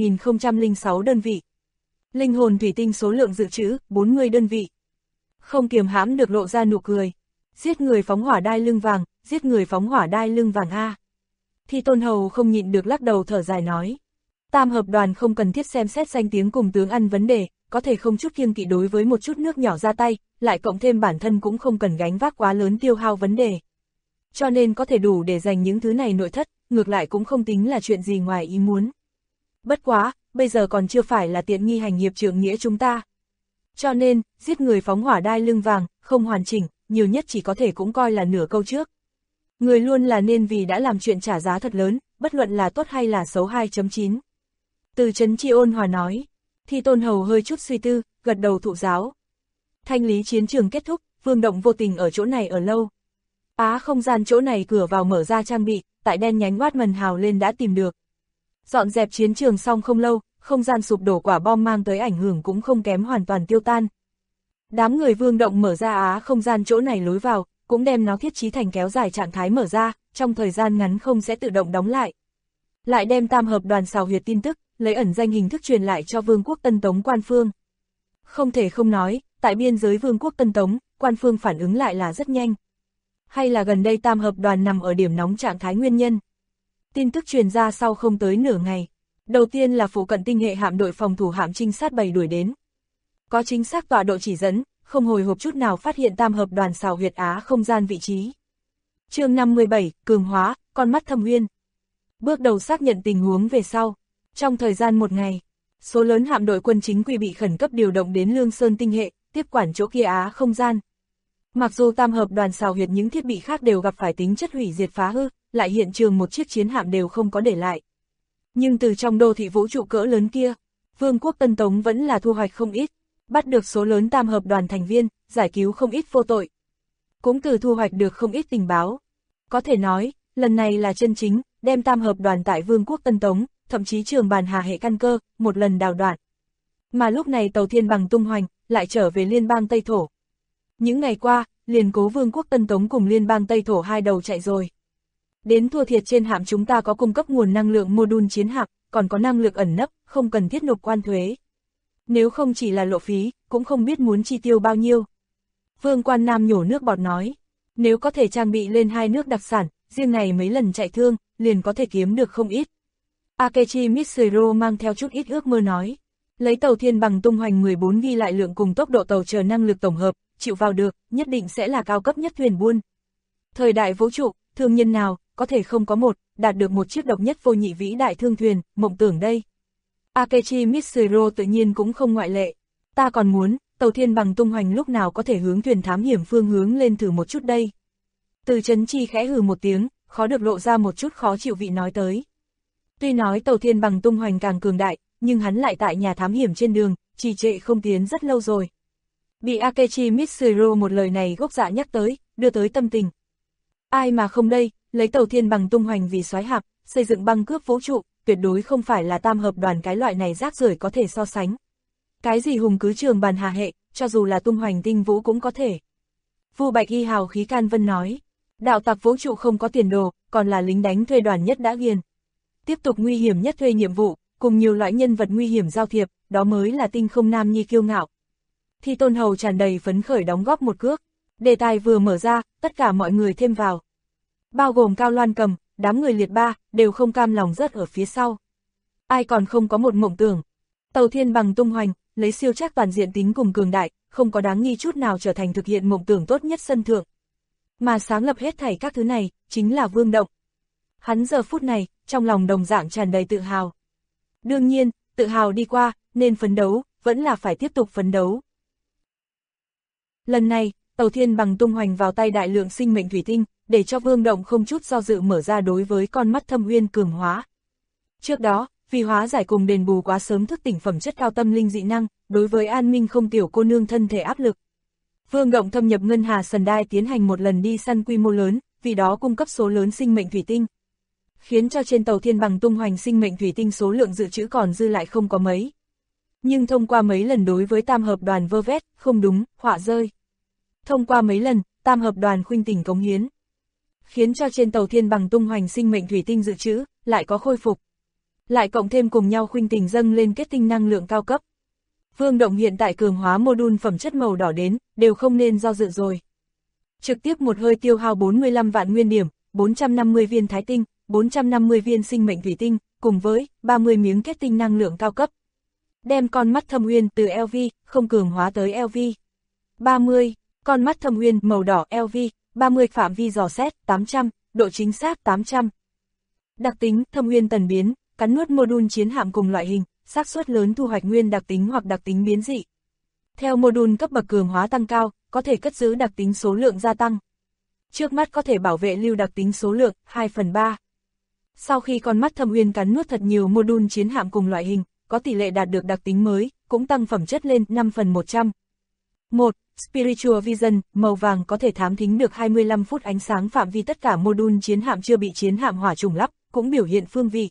1006 đơn vị. Linh hồn thủy tinh số lượng dự trữ, 40 đơn vị. Không kiềm hãm được lộ ra nụ cười. Giết người phóng hỏa đai lưng vàng, giết người phóng hỏa đai lưng vàng A. Thi Tôn Hầu không nhịn được lắc đầu thở dài nói. Tam hợp đoàn không cần thiết xem xét danh tiếng cùng tướng ăn vấn đề, có thể không chút kiêng kỵ đối với một chút nước nhỏ ra tay, lại cộng thêm bản thân cũng không cần gánh vác quá lớn tiêu hao vấn đề. Cho nên có thể đủ để dành những thứ này nội thất, ngược lại cũng không tính là chuyện gì ngoài ý muốn. Bất quá, bây giờ còn chưa phải là tiện nghi hành hiệp trượng nghĩa chúng ta. Cho nên, giết người phóng hỏa đai lưng vàng, không hoàn chỉnh, nhiều nhất chỉ có thể cũng coi là nửa câu trước. Người luôn là nên vì đã làm chuyện trả giá thật lớn, bất luận là tốt hay là xấu 2.9. Từ Trấn Chi ôn hòa nói. Thi Tôn Hầu hơi chút suy tư, gật đầu thụ giáo. Thanh lý chiến trường kết thúc, Vương Động vô tình ở chỗ này ở lâu. Không gian chỗ này cửa vào mở ra trang bị, tại đen nhánh Oát Mần Hào lên đã tìm được. Dọn dẹp chiến trường xong không lâu, không gian sụp đổ quả bom mang tới ảnh hưởng cũng không kém hoàn toàn tiêu tan. Đám người Vương Động mở ra không gian chỗ này lối vào, cũng đem nó thiết trí thành kéo dài trạng thái mở ra, trong thời gian ngắn không sẽ tự động đóng lại. Lại đem tam hợp đoàn xào huyệt tin tức, lấy ẩn danh hình thức truyền lại cho Vương quốc Tân Tống quan phương. Không thể không nói, tại biên giới Vương quốc Tân Tống, quan phương phản ứng lại là rất nhanh. Hay là gần đây tam hợp đoàn nằm ở điểm nóng trạng thái nguyên nhân. Tin tức truyền ra sau không tới nửa ngày. Đầu tiên là phụ cận tinh hệ hạm đội phòng thủ hạm trinh sát bầy đuổi đến. Có chính xác tọa độ chỉ dẫn, không hồi hộp chút nào phát hiện tam hợp đoàn xào huyệt không gian vị trí. Chương 57, cường hóa, con mắt thâm uyên. Bước đầu xác nhận tình huống về sau. Trong thời gian một ngày, số lớn hạm đội quân chính quy bị khẩn cấp điều động đến Lương Sơn tinh hệ, tiếp quản chỗ kia không gian. Mặc dù tam hợp đoàn xào huyệt những thiết bị khác đều gặp phải tính chất hủy diệt phá hư, lại hiện trường một chiếc chiến hạm đều không có để lại. Nhưng từ trong đô thị vũ trụ cỡ lớn kia, Vương quốc Tân Tống vẫn là thu hoạch không ít, bắt được số lớn tam hợp đoàn thành viên, giải cứu không ít vô tội. Cũng từ thu hoạch được không ít tình báo. Có thể nói, lần này là chân chính, đem tam hợp đoàn tại Vương quốc Tân Tống, thậm chí Trường Bàn Hà hệ căn cơ, một lần đào đoạn. Mà lúc này tàu Thiên Bằng tung hoành, lại trở về liên bang Tây Thổ. Những ngày qua, liền cố Vương quốc Tân Tống cùng liên bang Tây Thổ hai đầu chạy rồi. Đến thua thiệt trên hạm chúng ta có cung cấp nguồn năng lượng module chiến hạm, còn có năng lượng ẩn nấp, không cần thiết nộp quan thuế. Nếu không chỉ là lộ phí, cũng không biết muốn chi tiêu bao nhiêu. Vương Quan Nam nhổ nước bọt nói, nếu có thể trang bị lên hai nước đặc sản, riêng này mấy lần chạy thương, liền có thể kiếm được không ít. Akechi Mitsuro mang theo chút ít ước mơ nói, lấy tàu Thiên Bằng tung hoành 14 ghi lại lượng cùng tốc độ tàu chờ năng lực tổng hợp, chịu vào được, nhất định sẽ là cao cấp nhất thuyền buôn. Thời đại vũ trụ, thương nhân nào, có thể không có đạt được một chiếc độc nhất vô nhị vĩ đại thương thuyền, mộng tưởng đây. Akechi Mitsuro tự nhiên cũng không ngoại lệ. Ta còn muốn, tàu Thiên Bằng tung hoành lúc nào có thể hướng thuyền thám hiểm phương hướng lên thử một chút đây. Từ Trấn Chi khẽ hừ một tiếng, khó được lộ ra một chút khó chịu vị nói tới. Tuy nói tàu Thiên Bằng tung hoành càng cường đại, nhưng hắn lại tại nhà thám hiểm trên đường, trì trệ không tiến rất lâu rồi. Bị Akechi Mitsuro một lời này gốc dạ nhắc tới, đưa tới tâm tình. Ai mà không đây, lấy tàu Thiên Bằng tung hoành vì soái hạp, xây dựng băng cướp vũ trụ, tuyệt đối không phải là tam hợp đoàn cái loại này rác rưởi có thể so sánh. Cái gì hùng cứ Trường Bàn Hà hệ, cho dù là tung hoành tinh vũ cũng có thể. Vu Bạch Y hào khí can vân nói, đạo tặc vũ trụ không có tiền đồ, còn là lính đánh thuê đoàn nhất đã ghiền. Tiếp tục nguy hiểm nhất thuê nhiệm vụ, cùng nhiều loại nhân vật nguy hiểm giao thiệp, đó mới là tinh không nam nhi kiêu ngạo. Thi Tôn Hầu tràn đầy phấn khởi đóng góp một cước, đề tài vừa mở ra, tất cả mọi người thêm vào. Bao gồm Cao Loan Cầm, đám người liệt ba, đều không cam lòng rớt ở phía sau. Ai còn không có một mộng tưởng. Tàu Thiên Bằng tung hoành, lấy siêu chắc toàn diện tính cùng cường đại, không có đáng nghi chút nào trở thành thực hiện mộng tưởng tốt nhất sân thượng. Mà sáng lập hết thảy các thứ này, chính là Vương Động. Hắn giờ phút này, trong lòng đồng dạng tràn đầy tự hào. Đương nhiên, tự hào đi qua, nên phấn đấu, vẫn là phải tiếp tục phấn đấu. Lần này, tàu Thiên Bằng tung hoành vào tay đại lượng sinh mệnh thủy tinh, để cho Vương Động không chút do dự mở ra đối với con mắt thâm uyên cường hóa. Trước đó, vì hóa giải cùng đền bù quá sớm thức tỉnh phẩm chất cao tâm linh dị năng, đối với An Minh không tiểu cô nương thân thể áp lực. Vương Động thâm nhập Ngân Hà Sần Đai tiến hành một lần đi săn quy mô lớn, vì đó cung cấp số lớn sinh mệnh thủy tinh. Khiến cho trên tàu Thiên Bằng tung hoành sinh mệnh thủy tinh số lượng dự trữ còn dư lại không có mấy. Nhưng thông qua mấy lần đối với tam hợp đoàn vơ vét, không đúng, họa rơi. Thông qua mấy lần, tam hợp đoàn khuynh tỉnh cống hiến. Khiến cho trên tàu Thiên Bằng tung hoành sinh mệnh thủy tinh dự trữ, lại có khôi phục. Lại cộng thêm cùng nhau khuynh tỉnh dâng lên kết tinh năng lượng cao cấp. Vương Động hiện tại cường hóa module phẩm chất màu đỏ đến, đều không nên do dự rồi. Trực tiếp một hơi tiêu hao 45 vạn nguyên điểm, 450 viên thái tinh, 450 viên sinh mệnh thủy tinh, cùng với 30 miếng kết tinh năng lượng cao cấp. Đem con mắt thâm uyên từ LV, không cường hóa tới LV. 30. Con mắt thâm uyên màu đỏ LV, 30 phạm vi dò xét, 800, độ chính xác 800. Đặc tính, thâm uyên tần biến, cắn nuốt mô đun chiến hạm cùng loại hình, xác suất lớn thu hoạch nguyên đặc tính hoặc đặc tính biến dị. Theo mô đun cấp bậc cường hóa tăng cao, có thể cất giữ đặc tính số lượng gia tăng. Trước mắt có thể bảo vệ lưu đặc tính số lượng, 2/3. Sau khi con mắt thâm uyên cắn nuốt thật nhiều mô đun chiến hạm cùng loại hình, có tỷ lệ đạt được đặc tính mới, cũng tăng phẩm chất lên 5/100. 1. Spiritual Vision, màu vàng có thể thám thính được 25 phút ánh sáng phạm vi tất cả mô đun chiến hạm chưa bị chiến hạm hỏa trùng lắp, cũng biểu hiện phương vị.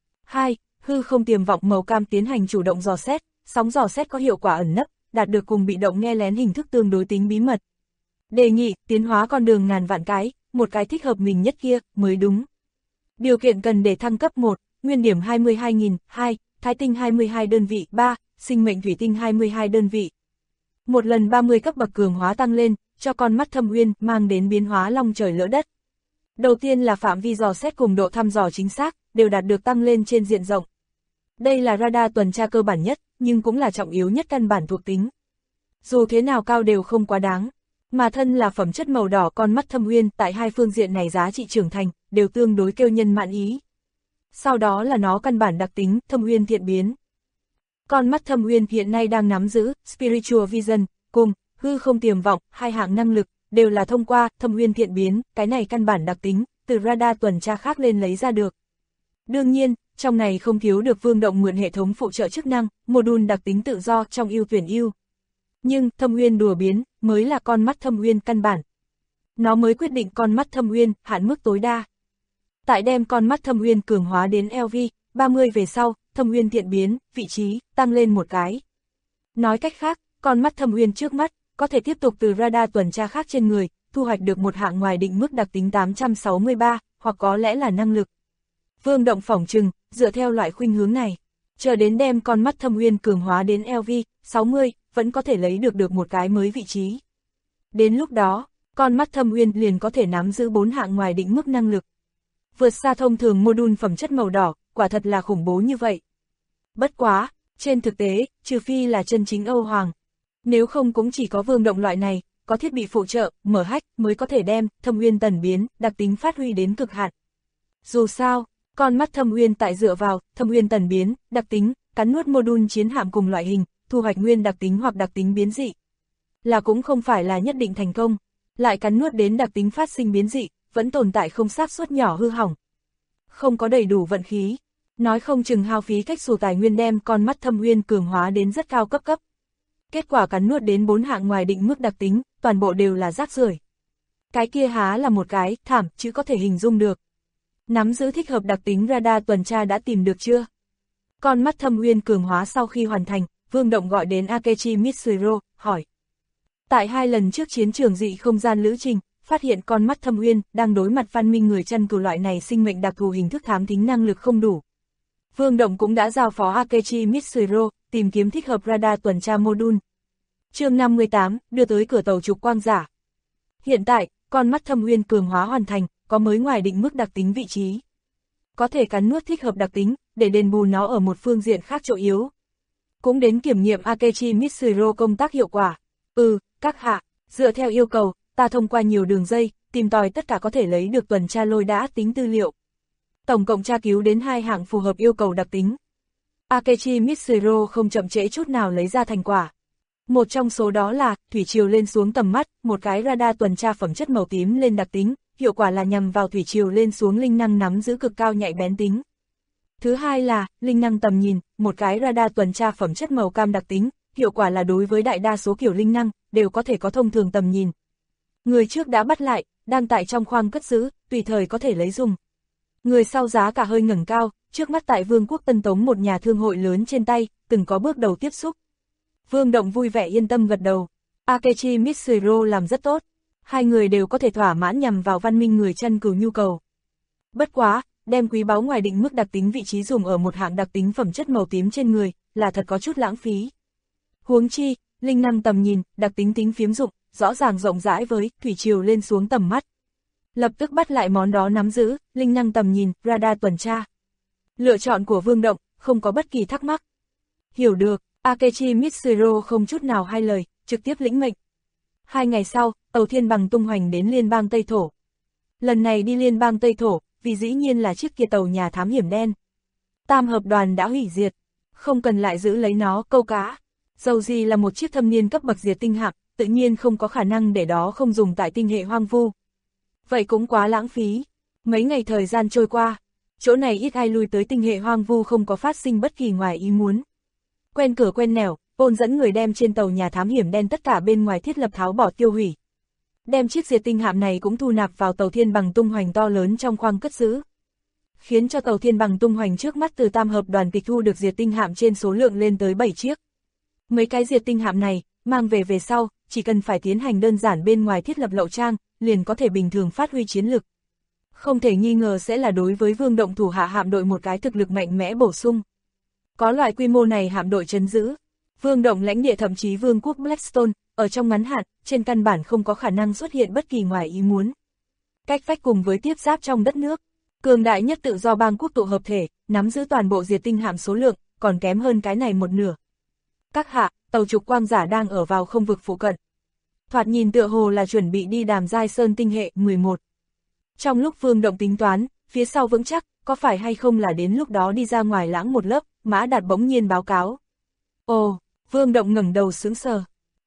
2. Hư không tiềm vọng màu cam tiến hành chủ động dò xét, sóng dò xét có hiệu quả ẩn nấp, đạt được cùng bị động nghe lén hình thức tương đối tính bí mật. Đề nghị, tiến hóa con đường ngàn vạn cái, một cái thích hợp mình nhất kia, mới đúng. Điều kiện cần để thăng cấp 1, nguyên điểm 22.000, 2, thái tinh 22 đơn vị, 3, sinh mệnh thủy tinh 22 đơn vị. Một lần 30 cấp bậc cường hóa tăng lên, cho con mắt thâm uyên mang đến biến hóa long trời lỡ đất. Đầu tiên là phạm vi dò xét cùng độ thăm dò chính xác, đều đạt được tăng lên trên diện rộng. Đây là radar tuần tra cơ bản nhất, nhưng cũng là trọng yếu nhất căn bản thuộc tính. Dù thế nào cao đều không quá đáng, mà thân là phẩm chất màu đỏ con mắt thâm uyên tại hai phương diện này giá trị trưởng thành, đều tương đối kêu nhân mãn ý. Sau đó là nó căn bản đặc tính, thâm uyên thiện biến. Con mắt thâm uyên hiện nay đang nắm giữ Spiritual Vision, cùng hư không tiềm vọng, hai hạng năng lực, đều là thông qua thâm uyên thiện biến, cái này căn bản đặc tính, từ radar tuần tra khác lên lấy ra được. Đương nhiên, trong này không thiếu được Vương Động mượn hệ thống phụ trợ chức năng, module đặc tính tự do trong ưu tuyển ưu. Nhưng thâm uyên đùa biến, mới là con mắt thâm uyên căn bản. Nó mới quyết định con mắt thâm uyên, hạn mức tối đa. Tại đem con mắt thâm uyên cường hóa đến LV, 30 về sau, thâm uyên thiện biến, vị trí, tăng lên một cái. Nói cách khác, con mắt thâm uyên trước mắt, có thể tiếp tục từ radar tuần tra khác trên người, thu hoạch được một hạng ngoài định mức đặc tính 863, hoặc có lẽ là năng lực. Vương Động phỏng chừng, dựa theo loại khuynh hướng này, chờ đến đem con mắt thâm uyên cường hóa đến LV, 60, vẫn có thể lấy được một cái mới vị trí. Đến lúc đó, con mắt thâm uyên liền có thể nắm giữ 4 hạng ngoài định mức năng lực. Vượt xa thông thường module phẩm chất màu đỏ, quả thật là khủng bố như vậy. Bất quá, trên thực tế, trừ phi là chân chính Âu Hoàng. Nếu không cũng chỉ có Vương Động loại này, có thiết bị phụ trợ, mở hack mới có thể đem thâm uyên tần biến, đặc tính phát huy đến cực hạn. Dù sao, con mắt thâm uyên tại dựa vào thâm uyên tần biến, đặc tính, cắn nuốt module chiến hạm cùng loại hình, thu hoạch nguyên đặc tính hoặc đặc tính biến dị. Là cũng không phải là nhất định thành công, lại cắn nuốt đến đặc tính phát sinh biến dị, vẫn tồn tại không xác suất nhỏ hư hỏng. Không có đầy đủ vận khí, nói không chừng hao phí cách xù tài nguyên đem con mắt thâm uyên cường hóa đến rất cao cấp. Kết quả cắn nuốt đến 4 hạng ngoài định mức đặc tính, toàn bộ đều là rác rưởi. Cái kia há là một cái thảm chứ có thể hình dung được. Nắm giữ thích hợp đặc tính radar tuần tra đã tìm được chưa? Con mắt thâm uyên cường hóa sau khi hoàn thành, Vương Động gọi đến Akechi Mitsuhiro, hỏi. Tại 2 lần trước chiến trường dị không gian lữ trình, phát hiện con mắt thâm uyên đang đối mặt văn minh người chân cừu loại này sinh mệnh đặc thù hình thức thám thính năng lực không đủ. Vương Động cũng đã giao phó Akechi Mitsuhiro tìm kiếm thích hợp radar tuần tra module. Chương 58, đưa tới cửa tàu trục quang giả. Hiện tại, con mắt thâm uyên cường hóa hoàn thành, có mới ngoài định mức đặc tính vị trí. Có thể cắn nuốt thích hợp đặc tính, để đền bù nó ở một phương diện khác chỗ yếu. Cũng đến kiểm nghiệm Akechi Mitsuhiro công tác hiệu quả. Các hạ, dựa theo yêu cầu, ta thông qua nhiều đường dây, tìm tòi tất cả có thể lấy được tuần tra lôi đã tính tư liệu. Tổng cộng tra cứu đến 2 hạng phù hợp yêu cầu đặc tính. Akechi Mitsuhiro không chậm trễ chút nào lấy ra thành quả. Một trong số đó là, thủy triều lên xuống tầm mắt, một cái radar tuần tra phẩm chất màu tím lên đặc tính, hiệu quả là nhằm vào thủy triều lên xuống linh năng nắm giữ cực cao nhạy bén tính. Thứ hai là, linh năng tầm nhìn, một cái radar tuần tra phẩm chất màu cam đặc tính, hiệu quả là đối với đại đa số kiểu linh năng, đều có thể có thông thường tầm nhìn. Người trước đã bắt lại, đang tại trong khoang cất giữ, tùy thời có thể lấy dùng. Người sau giá cả hơi ngẩng cao, trước mắt tại Vương quốc Tân Tống một nhà thương hội lớn trên tay, từng có bước đầu tiếp xúc. Vương Động vui vẻ yên tâm gật đầu. Akechi Mitsuhiro làm rất tốt. 2 người đều có thể thỏa mãn nhằm vào văn minh người chân cừu nhu cầu. Bất quá, đem quý báu ngoài định mức đặc tính vị trí dùng ở một hạng đặc tính phẩm chất màu tím trên người, là thật có chút lãng phí. Huống chi, linh năng tầm nhìn, đặc tính tính phiếm dụng, rõ ràng rộng rãi với thủy triều lên xuống tầm mắt. Lập tức bắt lại món đó nắm giữ, linh năng tầm nhìn, radar tuần tra. Lựa chọn của Vương Động, không có bất kỳ thắc mắc. Hiểu được, Akechi Mitsuru không chút nào hai lời, trực tiếp lĩnh mệnh. 2 ngày sau, tàu Thiên Bằng tung hoành đến liên bang Tây Thổ. Lần này đi liên bang Tây Thổ, vì dĩ nhiên là chiếc kia tàu nhà thám hiểm đen. Tam hợp đoàn đã hủy diệt, không cần lại giữ lấy nó câu cá. Dầu gì là một chiếc thâm niên cấp bậc diệt tinh hạm, tự nhiên không có khả năng để đó không dùng tại tinh hệ hoang vu. Vậy cũng quá lãng phí. Mấy ngày thời gian trôi qua, chỗ này ít ai lui tới tinh hệ hoang vu, không có phát sinh bất kỳ ngoài ý muốn. Quen cửa quen nẻo, Ôn dẫn người đem trên tàu nhà thám hiểm đen tất cả bên ngoài thiết lập tháo bỏ tiêu hủy. Đem chiếc diệt tinh hạm này cũng thu nạp vào tàu Thiên Bằng tung hoành to lớn trong khoang cất giữ. Khiến cho tàu Thiên Bằng tung hoành trước mắt từ tam hợp đoàn tịch thu được diệt tinh hạm trên số lượng lên tới 7 chiếc. Mấy cái diệt tinh hạm này, mang về sau, chỉ cần phải tiến hành đơn giản bên ngoài thiết lập lậu trang, liền có thể bình thường phát huy chiến lực. Không thể nghi ngờ sẽ là đối với Vương Động thủ hạ hạm đội một cái thực lực mạnh mẽ bổ sung. Có loại quy mô này hạm đội trấn giữ, Vương Động lãnh địa thậm chí Vương quốc Blackstone, ở trong ngắn hạn, trên căn bản không có khả năng xuất hiện bất kỳ ngoài ý muốn. Cách vách cùng với tiếp giáp trong đất nước, cường đại nhất tự do bang quốc tụ hợp thể, nắm giữ toàn bộ diệt tinh hạm số lượng, còn kém hơn cái này một nửa. Các hạ, tàu trục quang giả đang ở vào không vực phụ cận. Thoạt nhìn tựa hồ là chuẩn bị đi Đàm Giai Sơn tinh hệ 11. Trong lúc Vương Động tính toán, phía sau vững chắc, có phải hay không là đến lúc đó đi ra ngoài lãng một lớp, Mã Đạt bỗng nhiên báo cáo. Ồ, Vương Động ngẩng đầu sững sờ.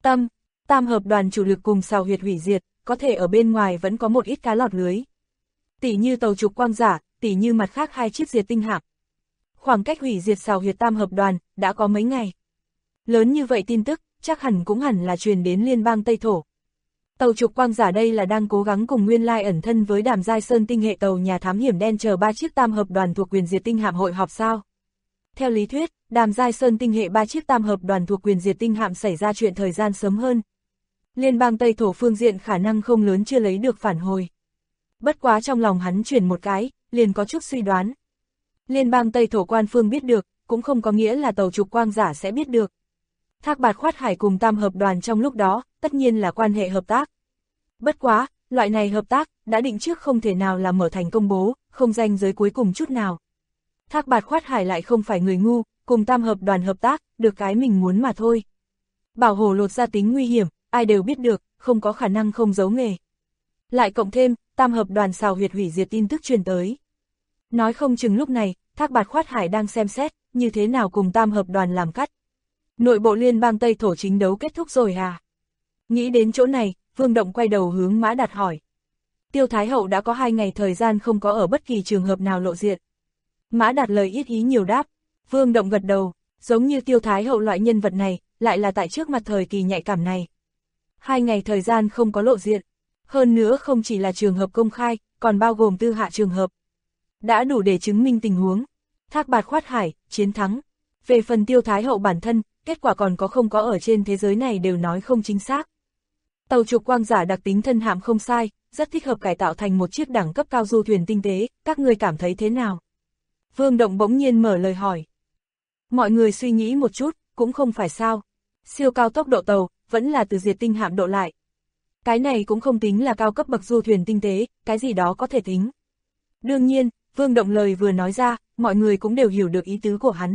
Tam hợp đoàn chủ lực cùng xào huyệt hủy diệt, có thể ở bên ngoài vẫn có một ít cá lọt lưới. Tỷ như tàu trục quang giả, tỷ như mặt khác 2 chiếc diệt tinh hạm. Khoảng cách hủy diệt xào huyệt tam hợp đoàn, đã có mấy ngày. Lớn như vậy tin tức, chắc hẳn cũng hẳn là truyền đến liên bang Tây Thổ. Tàu trục quang giả đây là đang cố gắng cùng nguyên lai ẩn thân với Đàm Giai Sơn tinh hệ tàu nhà thám hiểm đen chờ 3 chiếc tam hợp đoàn thuộc quyền diệt tinh hạm hội họp sao? Theo lý thuyết, Đàm Giai Sơn tinh hệ 3 chiếc tam hợp đoàn thuộc quyền diệt tinh hạm xảy ra chuyện thời gian sớm hơn. Liên bang Tây Thổ phương diện khả năng không lớn chưa lấy được phản hồi. Bất quá trong lòng hắn chuyển một cái, liền có chút suy đoán. Liên bang Tây Thổ quan phương biết được, cũng không có nghĩa là tàu trục quang giả sẽ biết được. Thác Bạt Khoát Hải cùng tam hợp đoàn trong lúc đó, tất nhiên là quan hệ hợp tác. Bất quá, loại này hợp tác, đã định trước không thể nào là mở thành công bố, không ranh giới cuối cùng chút nào. Thác Bạt Khoát Hải lại không phải người ngu, cùng tam hợp đoàn hợp tác, được cái mình muốn mà thôi. Bảo hộ lột ra tính nguy hiểm, ai đều biết được, không có khả năng không giấu nghề. Lại cộng thêm, tam hợp đoàn xào huyệt hủy diệt tin tức truyền tới. Nói không chừng lúc này, Thác Bạt Khoát Hải đang xem xét, như thế nào cùng tam hợp đoàn làm cắt. Nội bộ liên bang Tây Thổ chính đấu kết thúc rồi à? Nghĩ đến chỗ này, Vương Động quay đầu hướng Mã Đạt hỏi. Tiêu Thái Hậu đã có 2 ngày thời gian không có ở bất kỳ trường hợp nào lộ diện. Mã Đạt lời ít ý nhiều đáp. Vương Động gật đầu, giống như Tiêu Thái Hậu loại nhân vật này, lại là tại trước mặt thời kỳ nhạy cảm này. 2 ngày thời gian không có lộ diện. Hơn nữa không chỉ là trường hợp công khai, còn bao gồm tư hạ trường hợp. Đã đủ để chứng minh tình huống. Thác Bạt Khoát Hải, chiến thắng. Về phần Tiêu Thái Hậu bản thân, kết quả còn có không có ở trên thế giới này đều nói không chính xác. Tàu trục quang giả đặc tính thân hạm không sai, rất thích hợp cải tạo thành một chiếc đẳng cấp cao du thuyền tinh tế, các người cảm thấy thế nào? Vương Động bỗng nhiên mở lời hỏi. Mọi người suy nghĩ một chút, cũng không phải sao. Siêu cao tốc độ tàu, vẫn là từ diệt tinh hạm độ lại. Cái này cũng không tính là cao cấp bậc du thuyền tinh tế, cái gì đó có thể tính. Đương nhiên, Vương Động lời vừa nói ra, mọi người cũng đều hiểu được ý tứ của hắn.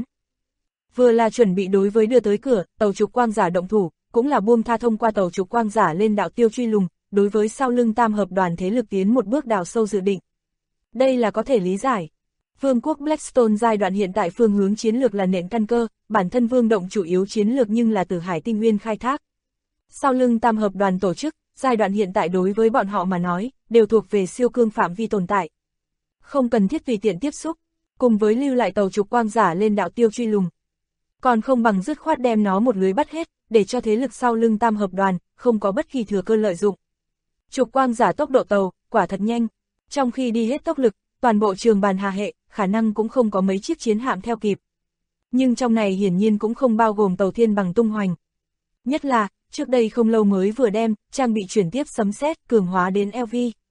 Vừa là chuẩn bị đối với đưa tới cửa, tàu trục quang giả động thủ, cũng là buông tha thông qua tàu trục quang giả lên đạo tiêu truy lùng, đối với sau lưng tam hợp đoàn thế lực tiến một bước đào sâu dự định. Đây là có thể lý giải. Vương quốc Blackstone giai đoạn hiện tại phương hướng chiến lược là nền căn cơ, bản thân Vương Động chủ yếu chiến lược nhưng là từ Hải Tinh Nguyên khai thác. Sau lưng tam hợp đoàn tổ chức, giai đoạn hiện tại đối với bọn họ mà nói, đều thuộc về siêu cương phạm vi tồn tại. Không cần thiết tùy tiện tiếp xúc, cùng với lưu lại tàu trục quang giả lên đạo tiêu truy lùng. Còn không bằng dứt khoát đem nó một lưới bắt hết, để cho thế lực sau lưng tam hợp đoàn, không có bất kỳ thừa cơ lợi dụng. Trục quang giả tốc độ tàu, quả thật nhanh. Trong khi đi hết tốc lực, toàn bộ trường bàn hà hệ, khả năng cũng không có mấy chiếc chiến hạm theo kịp. Nhưng trong này hiển nhiên cũng không bao gồm tàu Thiên Bằng tung hoành. Nhất là, trước đây không lâu mới vừa đem, trang bị chuyển tiếp sấm sét cường hóa đến LV.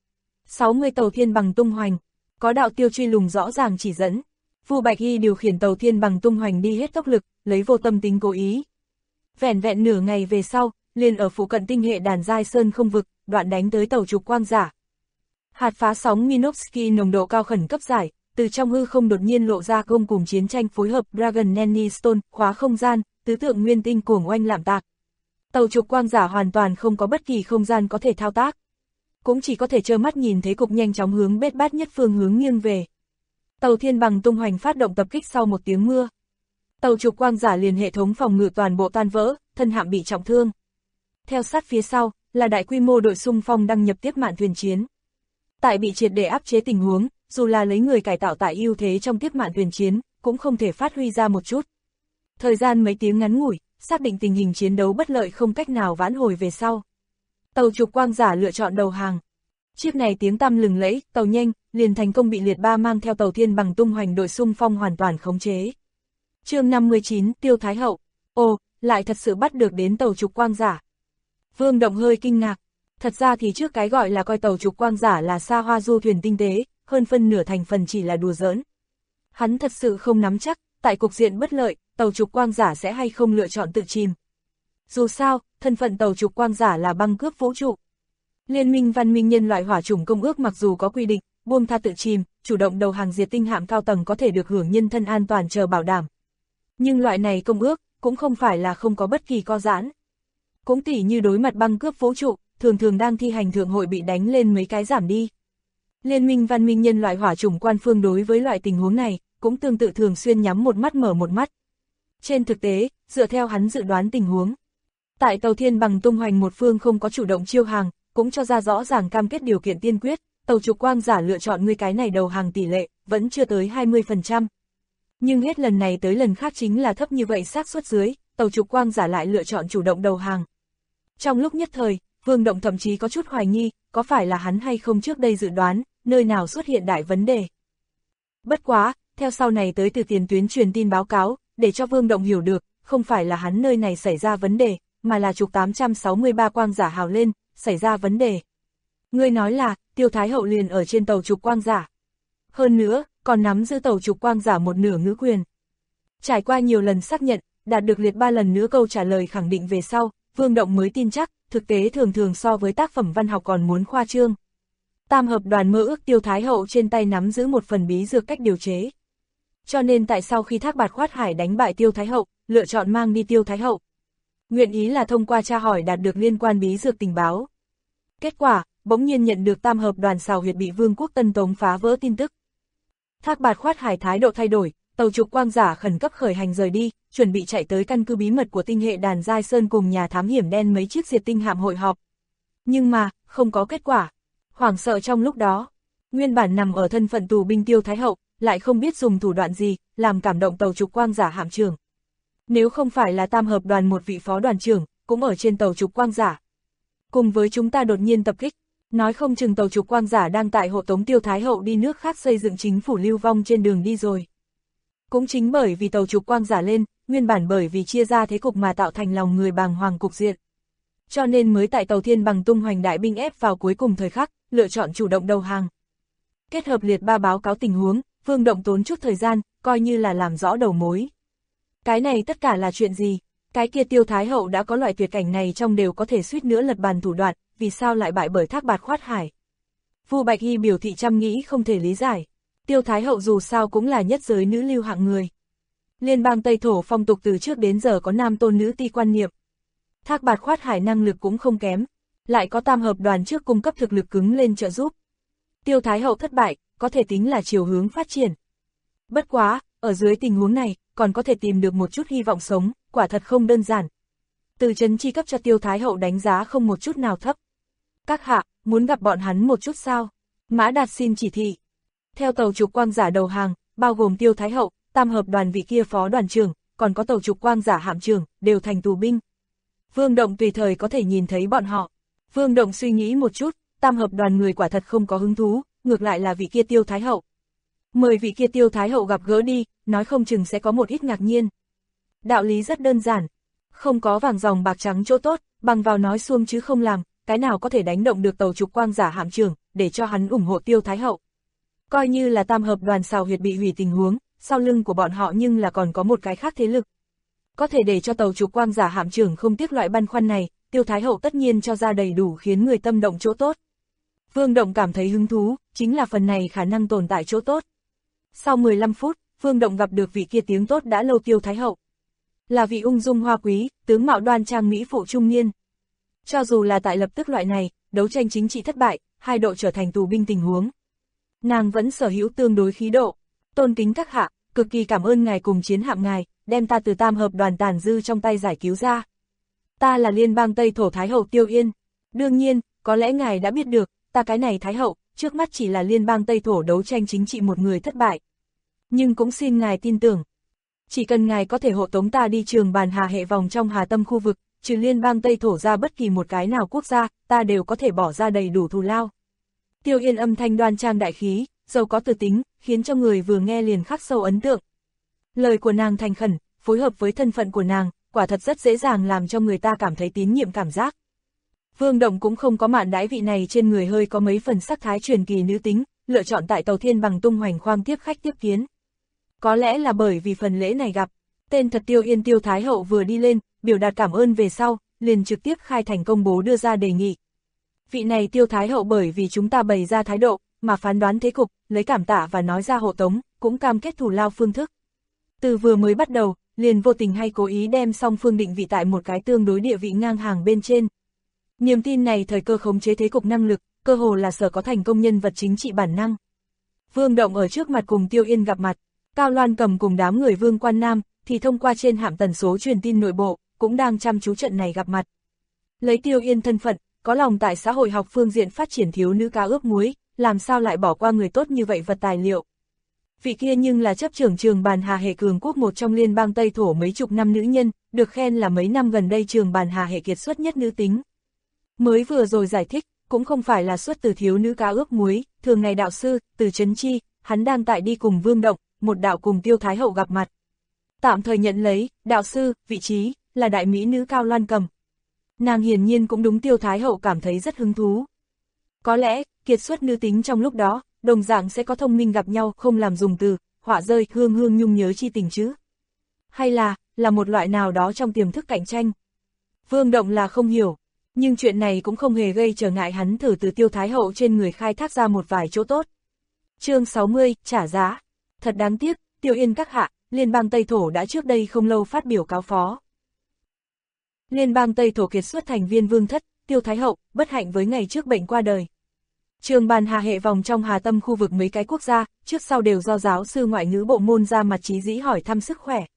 60 tàu Thiên Bằng tung hoành, có đạo tiêu truy lùng rõ ràng chỉ dẫn. Vu Bạch Y điều khiển tàu Thiên Bằng tung hoành đi hết tốc lực, lấy vô tâm tính cố ý. Vẻn vẹn nửa ngày về sau, liền ở phụ cận tinh hệ Đàn Giai Sơn không vực, đoạn đánh tới tàu trục quang giả. Hạt phá sóng Minovsky nồng độ cao khẩn cấp giải, từ trong hư không đột nhiên lộ ra công cùng chiến tranh phối hợp Dragon Nanny Stone, khóa không gian, tứ tượng nguyên tinh cuồng oanh lạm tạc. Tàu trục quang giả hoàn toàn không có bất kỳ không gian có thể thao tác. Cũng chỉ có thể trơ mắt nhìn thấy cục nhanh chóng hướng bết bát nhất phương hướng nghiêng về. Tàu thiên bằng tung hoành phát động tập kích sau một tiếng mưa. Tàu trục quang giả liền hệ thống phòng ngự toàn bộ tan vỡ, thân hạm bị trọng thương. Theo sát phía sau, là đại quy mô đội xung phong đăng nhập tiếp mạn thuyền chiến. Tại bị triệt để áp chế tình huống, dù là lấy người cải tạo tại ưu thế trong tiếp mạn thuyền chiến, cũng không thể phát huy ra một chút. Thời gian mấy tiếng ngắn ngủi, xác định tình hình chiến đấu bất lợi không cách nào vãn hồi về sau. Tàu trục quang giả lựa chọn đầu hàng. Chiếc này tiếng tăm lừng lẫy, tàu nhanh, liền thành công bị liệt ba mang theo tàu thiên bằng tung hoành đội xung phong hoàn toàn khống chế. Chương 59, Tiêu Thái Hậu. Ồ, lại thật sự bắt được đến tàu trục quang giả. Vương Động hơi kinh ngạc. Thật ra thì trước cái gọi là coi tàu trục quang giả là xa hoa du thuyền tinh tế, hơn phân nửa thành phần chỉ là đùa giỡn. Hắn thật sự không nắm chắc, tại cục diện bất lợi, tàu trục quang giả sẽ hay không lựa chọn tự chìm. Dù sao, thân phận tàu trục quang giả là băng cướp vũ trụ. Liên minh văn minh nhân loại hỏa chủng công ước mặc dù có quy định, buông tha tự chìm, chủ động đầu hàng diệt tinh hạm cao tầng có thể được hưởng nhân thân an toàn chờ bảo đảm. Nhưng loại này công ước, cũng không phải là không có bất kỳ co giãn. Cũng tỉ như đối mặt băng cướp vũ trụ, thường thường đang thi hành thượng hội bị đánh lên mấy cái giảm đi. Liên minh văn minh nhân loại hỏa chủng quan phương đối với loại tình huống này, cũng tương tự thường xuyên nhắm một mắt mở một mắt. Trên thực tế, dựa theo hắn dự đoán tình huống, tại tàu thiên bằng tung hoành một phương không có chủ động chiêu hàng, cũng cho ra rõ ràng cam kết điều kiện tiên quyết, tàu trục quang giả lựa chọn ngươi cái này đầu hàng tỷ lệ, vẫn chưa tới 20%. Nhưng hết lần này tới lần khác chính là thấp như vậy xác suất dưới, tàu trục quang giả lại lựa chọn chủ động đầu hàng. Trong lúc nhất thời, Vương Động thậm chí có chút hoài nghi, có phải là hắn hay không trước đây dự đoán, nơi nào xuất hiện đại vấn đề. Bất quá, theo sau này tới từ tiền tuyến truyền tin báo cáo, để cho Vương Động hiểu được, không phải là hắn nơi này xảy ra vấn đề, mà là trục 863 quang giả hào lên, xảy ra vấn đề. Ngươi nói là, Tiêu Thái Hậu liền ở trên tàu trục quang giả. Hơn nữa, còn nắm giữ tàu trục quang giả một nửa ngữ quyền. Trải qua nhiều lần xác nhận, đạt được liệt 3 lần nữa câu trả lời khẳng định về sau, Vương Động mới tin chắc, thực tế thường thường so với tác phẩm văn học còn muốn khoa trương. Tam hợp đoàn mơ ước Tiêu Thái Hậu trên tay nắm giữ một phần bí dược cách điều chế. Cho nên tại sau khi Thác Bạt Khoát Hải đánh bại Tiêu Thái Hậu, lựa chọn mang đi Tiêu Thái Hậu. Nguyện ý là thông qua tra hỏi đạt được liên quan bí dược tình báo. Kết quả, bỗng nhiên nhận được tam hợp đoàn xào huyệt bị Vương quốc Tân Tống phá vỡ tin tức. Thác Bạt Khoát Hải thái độ thay đổi, tàu trục quang giả khẩn cấp khởi hành rời đi, chuẩn bị chạy tới căn cứ bí mật của tinh hệ đàn Giai Sơn cùng nhà thám hiểm đen mấy chiếc diệt tinh hạm hội họp. Nhưng mà, không có kết quả. Hoảng sợ trong lúc đó, nguyên bản nằm ở thân phận tù binh Tiêu Thái Hậu, lại không biết dùng thủ đoạn gì, làm cảm động tàu trục quang giả hạm trưởng. Nếu không phải là tam hợp đoàn một vị phó đoàn trưởng, cũng ở trên tàu trục quang giả. Cùng với chúng ta đột nhiên tập kích, nói không chừng tàu trục quang giả đang tại hộ tống Tiêu Thái Hậu đi nước khác xây dựng chính phủ lưu vong trên đường đi rồi. Cũng chính bởi vì tàu trục quang giả lên, nguyên bản bởi vì chia ra thế cục mà tạo thành lòng người bàng hoàng cục diện. Cho nên mới tại tàu thiên bằng tung hoành đại binh ép vào cuối cùng thời khắc, lựa chọn chủ động đầu hàng. Kết hợp liệt 3 báo cáo tình huống, Vương Động tốn chút thời gian, coi như là làm rõ đầu mối. Cái này tất cả là chuyện gì? Cái kia Tiêu Thái Hậu đã có loại tuyệt cảnh này trong đều có thể suýt nữa lật bàn thủ đoạn, vì sao lại bại bởi Thác Bạt Khoát Hải? Vu Bạch Hy biểu thị chăm nghĩ không thể lý giải. Tiêu Thái Hậu dù sao cũng là nhất giới nữ lưu hạng người. Liên bang Tây Thổ phong tục từ trước đến giờ có nam tôn nữ ti quan niệm. Thác Bạt Khoát Hải năng lực cũng không kém, lại có tam hợp đoàn trước cung cấp thực lực cứng lên trợ giúp. Tiêu Thái Hậu thất bại, có thể tính là chiều hướng phát triển. Bất quá, ở dưới tình huống này, còn có thể tìm được một chút hy vọng sống, quả thật không đơn giản. Từ trấn chi cấp cho Tiêu Thái Hậu đánh giá không một chút nào thấp. Các hạ, muốn gặp bọn hắn một chút sao? Mã Đạt xin chỉ thị. Theo tàu trục quang giả đầu hàng, bao gồm Tiêu Thái Hậu, tam hợp đoàn vị kia phó đoàn trưởng, còn có tàu trục quang giả hạm trưởng, đều thành tù binh. Vương Động tùy thời có thể nhìn thấy bọn họ. Vương Động suy nghĩ một chút, tam hợp đoàn người quả thật không có hứng thú, ngược lại là vị kia Tiêu Thái Hậu. Mời vị kia Tiêu Thái Hậu gặp gỡ đi, nói không chừng sẽ có một ít ngạc nhiên. Đạo lý rất đơn giản, không có vàng dòng bạc trắng chỗ tốt, bằng vào nói xuông chứ không làm, cái nào có thể đánh động được tàu trục quang giả hạm trưởng, để cho hắn ủng hộ Tiêu Thái Hậu. Coi như là tam hợp đoàn xào huyệt bị hủy tình huống, sau lưng của bọn họ nhưng là còn có một cái khác thế lực. Có thể để cho tàu trục quang giả hạm trưởng không tiếc loại băn khoăn này, Tiêu Thái Hậu tất nhiên cho ra đầy đủ khiến người tâm động chỗ tốt. Vương Động cảm thấy hứng thú, chính là phần này khả năng tồn tại chỗ tốt. Sau 15 phút, Vương Động gặp được vị kia tiếng tốt đã lâu Tiêu Thái Hậu. Là vị ung dung hoa quý, tướng mạo đoan trang mỹ phụ trung niên. Cho dù là tại lập tức loại này, đấu tranh chính trị thất bại, hai độ trở thành tù binh tình huống. Nàng vẫn sở hữu tương đối khí độ. Tôn kính các hạ, cực kỳ cảm ơn ngài cùng chiến hạm ngài, đem ta từ tam hợp đoàn tàn dư trong tay giải cứu ra. Ta là liên bang Tây Thổ Thái Hậu Tiêu Yên. Đương nhiên, có lẽ ngài đã biết được, ta cái này Thái Hậu, trước mắt chỉ là liên bang Tây Thổ đấu tranh chính trị một người thất bại. Nhưng cũng xin ngài tin tưởng. Chỉ cần ngài có thể hộ tống ta đi trường bàn Hà hệ vòng trong Hà Tâm khu vực, trừ liên bang Tây Thổ ra bất kỳ một cái nào quốc gia, ta đều có thể bỏ ra đầy đủ thù lao. Tiêu Yên âm thanh đoan trang đại khí, giàu có từ tính, khiến cho người vừa nghe liền khắc sâu ấn tượng. Lời của nàng thành khẩn, phối hợp với thân phận của nàng, quả thật rất dễ dàng làm cho người ta cảm thấy tín nhiệm cảm giác. Vương Động cũng không có mạn đãi vị này trên người hơi có mấy phần sắc thái truyền kỳ nữ tính, lựa chọn tại Tàu Thiên Bằng tung hoành khoang tiếp khách tiếp kiến. Có lẽ là bởi vì phần lễ này gặp, tên thật Tiêu Yên Tiêu Thái Hậu vừa đi lên, biểu đạt cảm ơn về sau, liền trực tiếp khai thành công bố đưa ra đề nghị. Vị này Tiêu Thái Hậu bởi vì chúng ta bày ra thái độ, mà phán đoán thế cục, lấy cảm tạ và nói ra hộ tống, cũng cam kết thù lao phương thức. Từ vừa mới bắt đầu, liền vô tình hay cố ý đem song phương định vị tại một cái tương đối địa vị ngang hàng bên trên. Niềm tin này thời cơ khống chế thế cục năng lực, cơ hồ là sở có thành công nhân vật chính trị bản năng. Vương Động ở trước mặt cùng Tiêu Yên gặp mặt, Cao Loan Cầm cùng đám người Vương Quan Nam, thì thông qua trên hạm tần số truyền tin nội bộ, cũng đang chăm chú trận này gặp mặt. Lấy Tiêu Yên thân phận, có lòng tại xã hội học phương diện phát triển thiếu nữ cá ướp muối, làm sao lại bỏ qua người tốt như vậy vật tài liệu. Vị kia nhưng là chấp trưởng trường bàn Hà hệ cường quốc một trong liên bang Tây Thổ mấy chục năm nữ nhân, được khen là mấy năm gần đây trường bàn Hà hệ kiệt xuất nhất nữ tính. Mới vừa rồi giải thích, cũng không phải là xuất từ thiếu nữ cá ướp muối, thường ngày đạo sư, từ Trấn Chi, hắn đang tại đi cùng Vương Động, một đạo cùng Tiêu Thái Hậu gặp mặt. Tạm thời nhận lấy, đạo sư, vị trí, là đại mỹ nữ Cao Loan Cầm. Nàng hiển nhiên cũng đúng Tiêu Thái Hậu cảm thấy rất hứng thú. Có lẽ, kiệt xuất nữ tính trong lúc đó, đồng dạng sẽ có thông minh gặp nhau không làm dùng từ, họa rơi hương hương nhung nhớ chi tình chứ. Hay là một loại nào đó trong tiềm thức cạnh tranh. Vương Động là không hiểu, nhưng chuyện này cũng không hề gây trở ngại hắn thử từ Tiêu Thái Hậu trên người khai thác ra một vài chỗ tốt. Chương 60, trả giá. Thật đáng tiếc, Tiêu Yên các hạ, liên bang Tây Thổ đã trước đây không lâu phát biểu cáo phó. Liên bang Tây Thổ kiệt xuất thành viên vương thất, Tiêu Thái Hậu, bất hạnh với ngày trước bệnh qua đời. Trường bàn Hà hệ vòng trong Hà Tâm khu vực mấy cái quốc gia, trước sau đều do giáo sư ngoại ngữ bộ môn ra mặt chí dĩ hỏi thăm sức khỏe.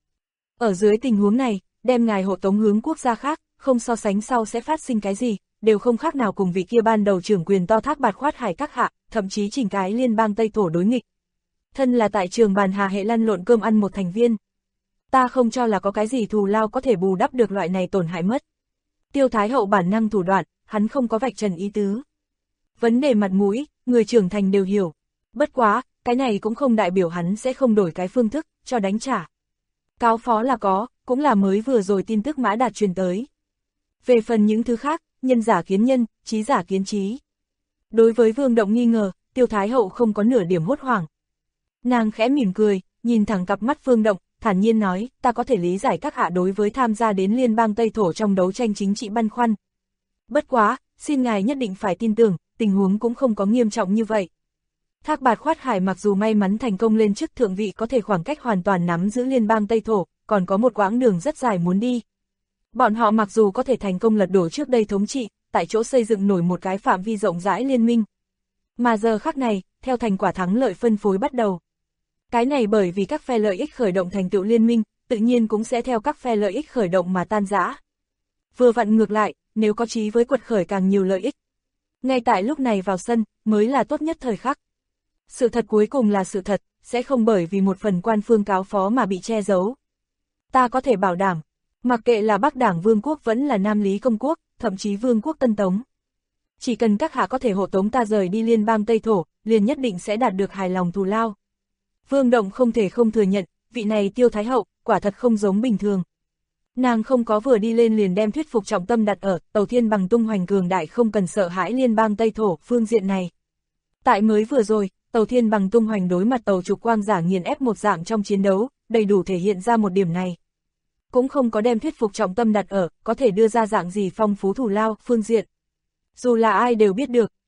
Ở dưới tình huống này, đem ngài hộ tống hướng quốc gia khác, không so sánh sau sẽ phát sinh cái gì, đều không khác nào cùng vị kia ban đầu trưởng quyền to thác bạt khoát hải các hạ, thậm chí chỉnh cái liên bang Tây Thổ đối nghịch. Thân là tại trường bàn Hà hệ lăn lộn cơm ăn một thành viên. Ta không cho là có cái gì thù lao có thể bù đắp được loại này tổn hại mất. Tiêu Thái Hậu bản năng thủ đoạn, hắn không có vạch trần ý tứ. Vấn đề mặt mũi, người trưởng thành đều hiểu. Bất quá, cái này cũng không đại biểu hắn sẽ không đổi cái phương thức, cho đánh trả. Cáo phó là có, cũng là mới vừa rồi tin tức Mã Đạt truyền tới. Về phần những thứ khác, nhân giả kiến nhân, trí giả kiến trí. Đối với Vương Động nghi ngờ, Tiêu Thái Hậu không có nửa điểm hốt hoảng. Nàng khẽ mỉm cười, nhìn thẳng cặp mắt Vương Động, thản nhiên nói, ta có thể lý giải các hạ đối với tham gia đến liên bang Tây Thổ trong đấu tranh chính trị băn khoăn. Bất quá, xin ngài nhất định phải tin tưởng, tình huống cũng không có nghiêm trọng như vậy. Thác bạt khoát hải mặc dù may mắn thành công lên chức thượng vị có thể khoảng cách hoàn toàn nắm giữ liên bang Tây Thổ, còn có một quãng đường rất dài muốn đi. Bọn họ mặc dù có thể thành công lật đổ trước đây thống trị, tại chỗ xây dựng nổi một cái phạm vi rộng rãi liên minh. Mà giờ khắc này, theo thành quả thắng lợi phân phối bắt đầu. Cái này bởi vì các phe lợi ích khởi động thành tựu liên minh, tự nhiên cũng sẽ theo các phe lợi ích khởi động mà tan rã. Vừa vặn ngược lại, nếu có chí với quật khởi càng nhiều lợi ích. Ngay tại lúc này vào sân, mới là tốt nhất thời khắc. Sự thật cuối cùng là sự thật, sẽ không bởi vì một phần quan phương cáo phó mà bị che giấu. Ta có thể bảo đảm, mặc kệ là Bắc Đảng Vương quốc vẫn là Nam Lý Công quốc, thậm chí Vương quốc Tân Tống. Chỉ cần các hạ có thể hộ tống ta rời đi liên bang Tây Thổ, liền nhất định sẽ đạt được hài lòng thù lao. Vương Động không thể không thừa nhận, vị này Tiêu Thái Hậu, quả thật không giống bình thường. Nàng không có vừa đi lên liền đem thuyết phục trọng tâm đặt ở Tàu Thiên Bằng tung hoành cường đại không cần sợ hãi liên bang Tây Thổ phương diện này. Tại mới vừa rồi, Tàu Thiên Bằng tung hoành đối mặt tàu trục quang giả nghiền ép một dạng trong chiến đấu, đầy đủ thể hiện ra một điểm này. Cũng không có đem thuyết phục trọng tâm đặt ở, có thể đưa ra dạng gì phong phú thù lao, phương diện. Dù là ai đều biết được,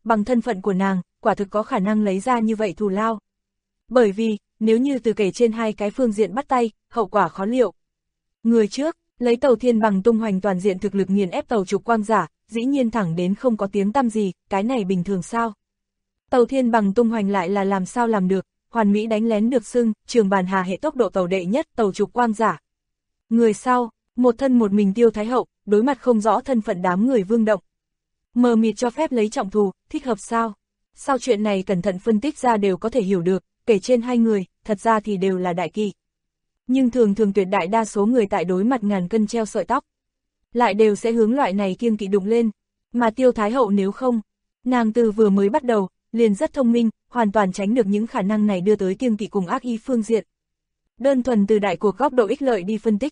bằng thân phận của nàng, quả thực có khả năng lấy ra như vậy thù lao. Bởi vì, nếu như từ kể trên hai cái phương diện bắt tay, hậu quả khó liệu. Người trước, lấy tàu thiên bằng tung hoành toàn diện thực lực nghiền ép tàu trục quang giả, dĩ nhiên thẳng đến không có tiếng tăm gì, cái này bình thường sao? Tàu thiên bằng tung hoành lại là làm sao làm được, hoàn mỹ đánh lén được xưng, trường bàn hà hệ tốc độ tàu đệ nhất tàu trục quang giả. Người sau, một thân một mình Tiêu Thái Hậu, đối mặt không rõ thân phận đám người Vương Động. Mờ mịt cho phép lấy trọng thù, thích hợp sao? Sau chuyện này cẩn thận phân tích ra đều có thể hiểu được, kể trên hai người, thật ra thì đều là đại kỵ. Nhưng thường thường tuyệt đại đa số người tại đối mặt ngàn cân treo sợi tóc, lại đều sẽ hướng loại này kiêng kỵ đụng lên, mà Tiêu Thái Hậu nếu không, nàng từ vừa mới bắt đầu, liền rất thông minh, hoàn toàn tránh được những khả năng này đưa tới kiêng kỵ cùng ác ý phương diện. Đơn thuần từ đại cuộc góc độ ích lợi đi phân tích.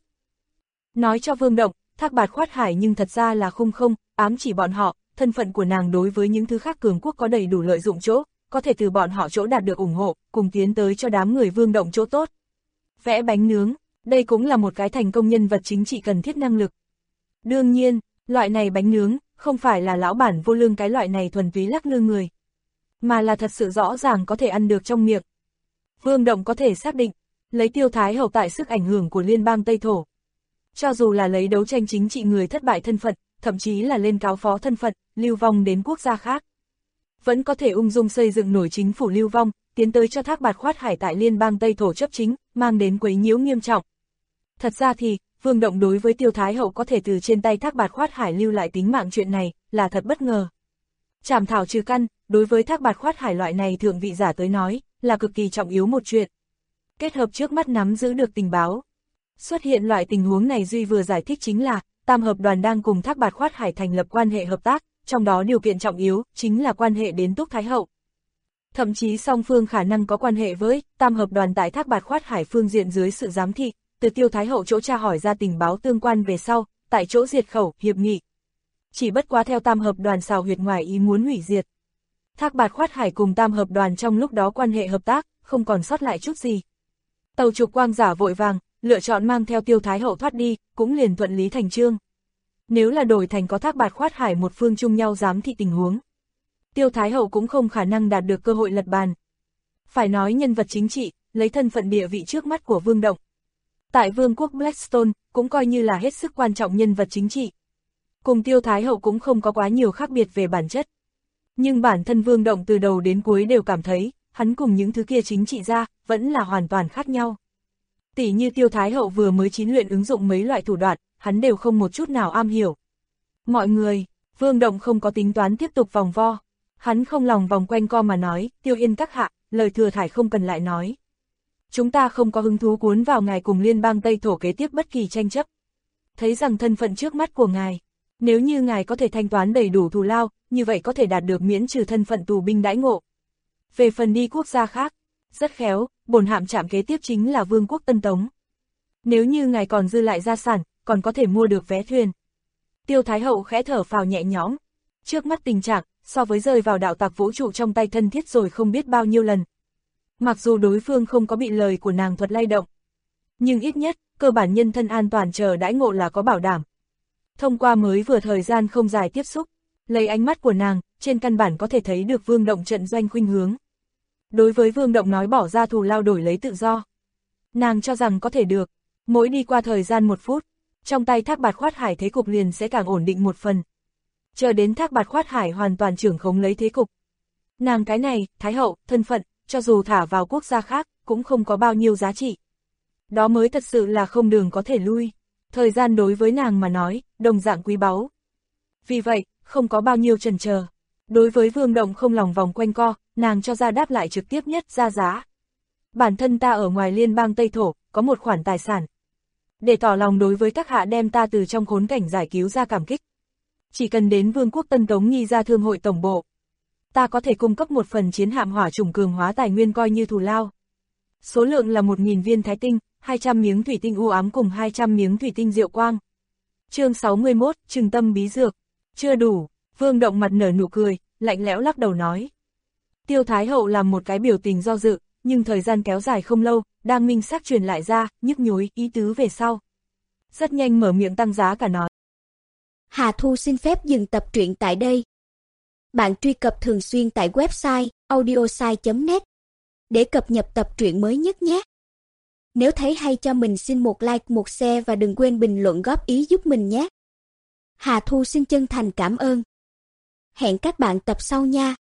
Nói cho Vương Động, Thác Bạt Khoát Hải nhưng thật ra là không, ám chỉ bọn họ, thân phận của nàng đối với những thứ khác cường quốc có đầy đủ lợi dụng chỗ, có thể từ bọn họ chỗ đạt được ủng hộ, cùng tiến tới cho đám người Vương Động chỗ tốt. Vẽ bánh nướng, đây cũng là một cái thành công nhân vật chính trị cần thiết năng lực. Đương nhiên, loại này bánh nướng, không phải là lão bản vô lương cái loại này thuần túy lắc lư người, mà là thật sự rõ ràng có thể ăn được trong miệng. Vương Động có thể xác định, lấy Tiêu Thái Hậu tại sức ảnh hưởng của liên bang Tây Thổ. Cho dù là lấy đấu tranh chính trị người thất bại thân phận, thậm chí là lên cáo phó thân phận, lưu vong đến quốc gia khác. Vẫn có thể ung dung xây dựng nổi chính phủ lưu vong, tiến tới cho Thác Bạt Khoát Hải tại liên bang Tây Thổ chấp chính, mang đến quấy nhiễu nghiêm trọng. Thật ra thì, Vương Động đối với Tiêu Thái Hậu có thể từ trên tay Thác Bạt Khoát Hải lưu lại tính mạng chuyện này, là thật bất ngờ. Trảm thảo trừ căn, đối với Thác Bạt Khoát Hải loại này thượng vị giả tới nói, là cực kỳ trọng yếu một chuyện. Kết hợp trước mắt nắm giữ được tình báo. Xuất hiện loại tình huống này Duy vừa giải thích chính là, Tam Hợp Đoàn đang cùng Thác Bạt Khoát Hải thành lập quan hệ hợp tác, trong đó điều kiện trọng yếu, chính là quan hệ đến Túc Thái Hậu. Thậm chí song phương khả năng có quan hệ với Tam Hợp Đoàn tại Thác Bạt Khoát Hải phương diện dưới sự giám thị, từ Tiêu Thái Hậu chỗ tra hỏi ra tình báo tương quan về sau, tại chỗ diệt khẩu, hiệp nghị. Chỉ bất quá theo Tam Hợp Đoàn xào huyệt ngoài ý muốn hủy diệt. Thác Bạt Khoát Hải cùng Tam Hợp Đoàn trong lúc đó quan hệ hợp tác, không còn sót lại chút gì. Tàu trục quang giả vội vàng, lựa chọn mang theo Tiêu Thái Hậu thoát đi, cũng liền thuận lý thành chương. Nếu là đổi thành có Thác Bạt Khoát Hải một phương chung nhau giám thị tình huống, Tiêu Thái Hậu cũng không khả năng đạt được cơ hội lật bàn. Phải nói nhân vật chính trị, lấy thân phận địa vị trước mắt của Vương Động. Tại Vương quốc Blackstone, cũng coi như là hết sức quan trọng nhân vật chính trị. Cùng Tiêu Thái Hậu cũng không có quá nhiều khác biệt về bản chất. Nhưng bản thân Vương Động từ đầu đến cuối đều cảm thấy, hắn cùng những thứ kia chính trị gia, vẫn là hoàn toàn khác nhau. Tỉ như Tiêu Thái Hậu vừa mới chín luyện ứng dụng mấy loại thủ đoạn, hắn đều không một chút nào am hiểu. Mọi người, Vương Động không có tính toán tiếp tục vòng vo. Hắn không lòng vòng quanh co mà nói, Tiêu Yên các hạ, lời thừa thải không cần lại nói. Chúng ta không có hứng thú cuốn vào ngài cùng liên bang Tây Thổ kế tiếp bất kỳ tranh chấp. Thấy rằng thân phận trước mắt của ngài, nếu như ngài có thể thanh toán đầy đủ thù lao, như vậy có thể đạt được miễn trừ thân phận tù binh đãi ngộ. Về phần đi quốc gia khác, rất khéo, bổn hạm trạm kế tiếp chính là Vương quốc Tân Tống. Nếu như ngài còn dư lại gia sản, còn có thể mua được vé thuyền. Tiêu Thái Hậu khẽ thở phào nhẹ nhõm. Trước mắt tình trạng, so với rơi vào đạo tặc vũ trụ trong tay thân thiết rồi không biết bao nhiêu lần. Mặc dù đối phương không có bị lời của nàng thuật lay động, nhưng ít nhất, cơ bản nhân thân an toàn chờ đãi ngộ là có bảo đảm. Thông qua mới vừa thời gian không dài tiếp xúc, lấy ánh mắt của nàng, trên căn bản có thể thấy được Vương Động trận doanh khuynh hướng. Đối với Vương Động nói bỏ ra thù lao đổi lấy tự do, nàng cho rằng có thể được. Mỗi đi qua thời gian 1 phút, trong tay Thác Bạt Khoát Hải thế cục liền sẽ càng ổn định một phần. Chờ đến Thác Bạt Khoát Hải hoàn toàn trưởng khống lấy thế cục. Nàng cái này, Thái Hậu, thân phận, cho dù thả vào quốc gia khác, cũng không có bao nhiêu giá trị. Đó mới thật sự là không đường có thể lui. Thời gian đối với nàng mà nói, đồng dạng quý báu. Vì vậy, không có bao nhiêu chần chờ. Đối với Vương Động không lòng vòng quanh co, nàng cho ra đáp lại trực tiếp nhất ra giá. Bản thân ta ở ngoài liên bang Tây Thổ, có một khoản tài sản. Để tỏ lòng đối với các hạ đem ta từ trong khốn cảnh giải cứu ra cảm kích. Chỉ cần đến Vương quốc Tân Tống nghi ra thương hội tổng bộ, ta có thể cung cấp một phần chiến hạm hỏa chủng cường hóa tài nguyên coi như thù lao. Số lượng là 1000 viên thái tinh, 200 miếng thủy tinh u ám cùng 200 miếng thủy tinh diệu quang. Chương 61, Trừng tâm bí dược. Chưa đủ, Vương Động mặt nở nụ cười, lạnh lẽo lắc đầu nói. Tiêu Thái Hậu làm một cái biểu tình do dự, nhưng thời gian kéo dài không lâu, đang minh xác truyền lại ra, nhức nhối, ý tứ về sau. Rất nhanh mở miệng tăng giá cả nói. Hà Thu xin phép dừng tập truyện tại đây. Bạn truy cập thường xuyên tại website audiosai.net để cập nhật tập truyện mới nhất nhé. Nếu thấy hay cho mình xin một like, một share và đừng quên bình luận góp ý giúp mình nhé. Hà Thu xin chân thành cảm ơn. Hẹn các bạn tập sau nha.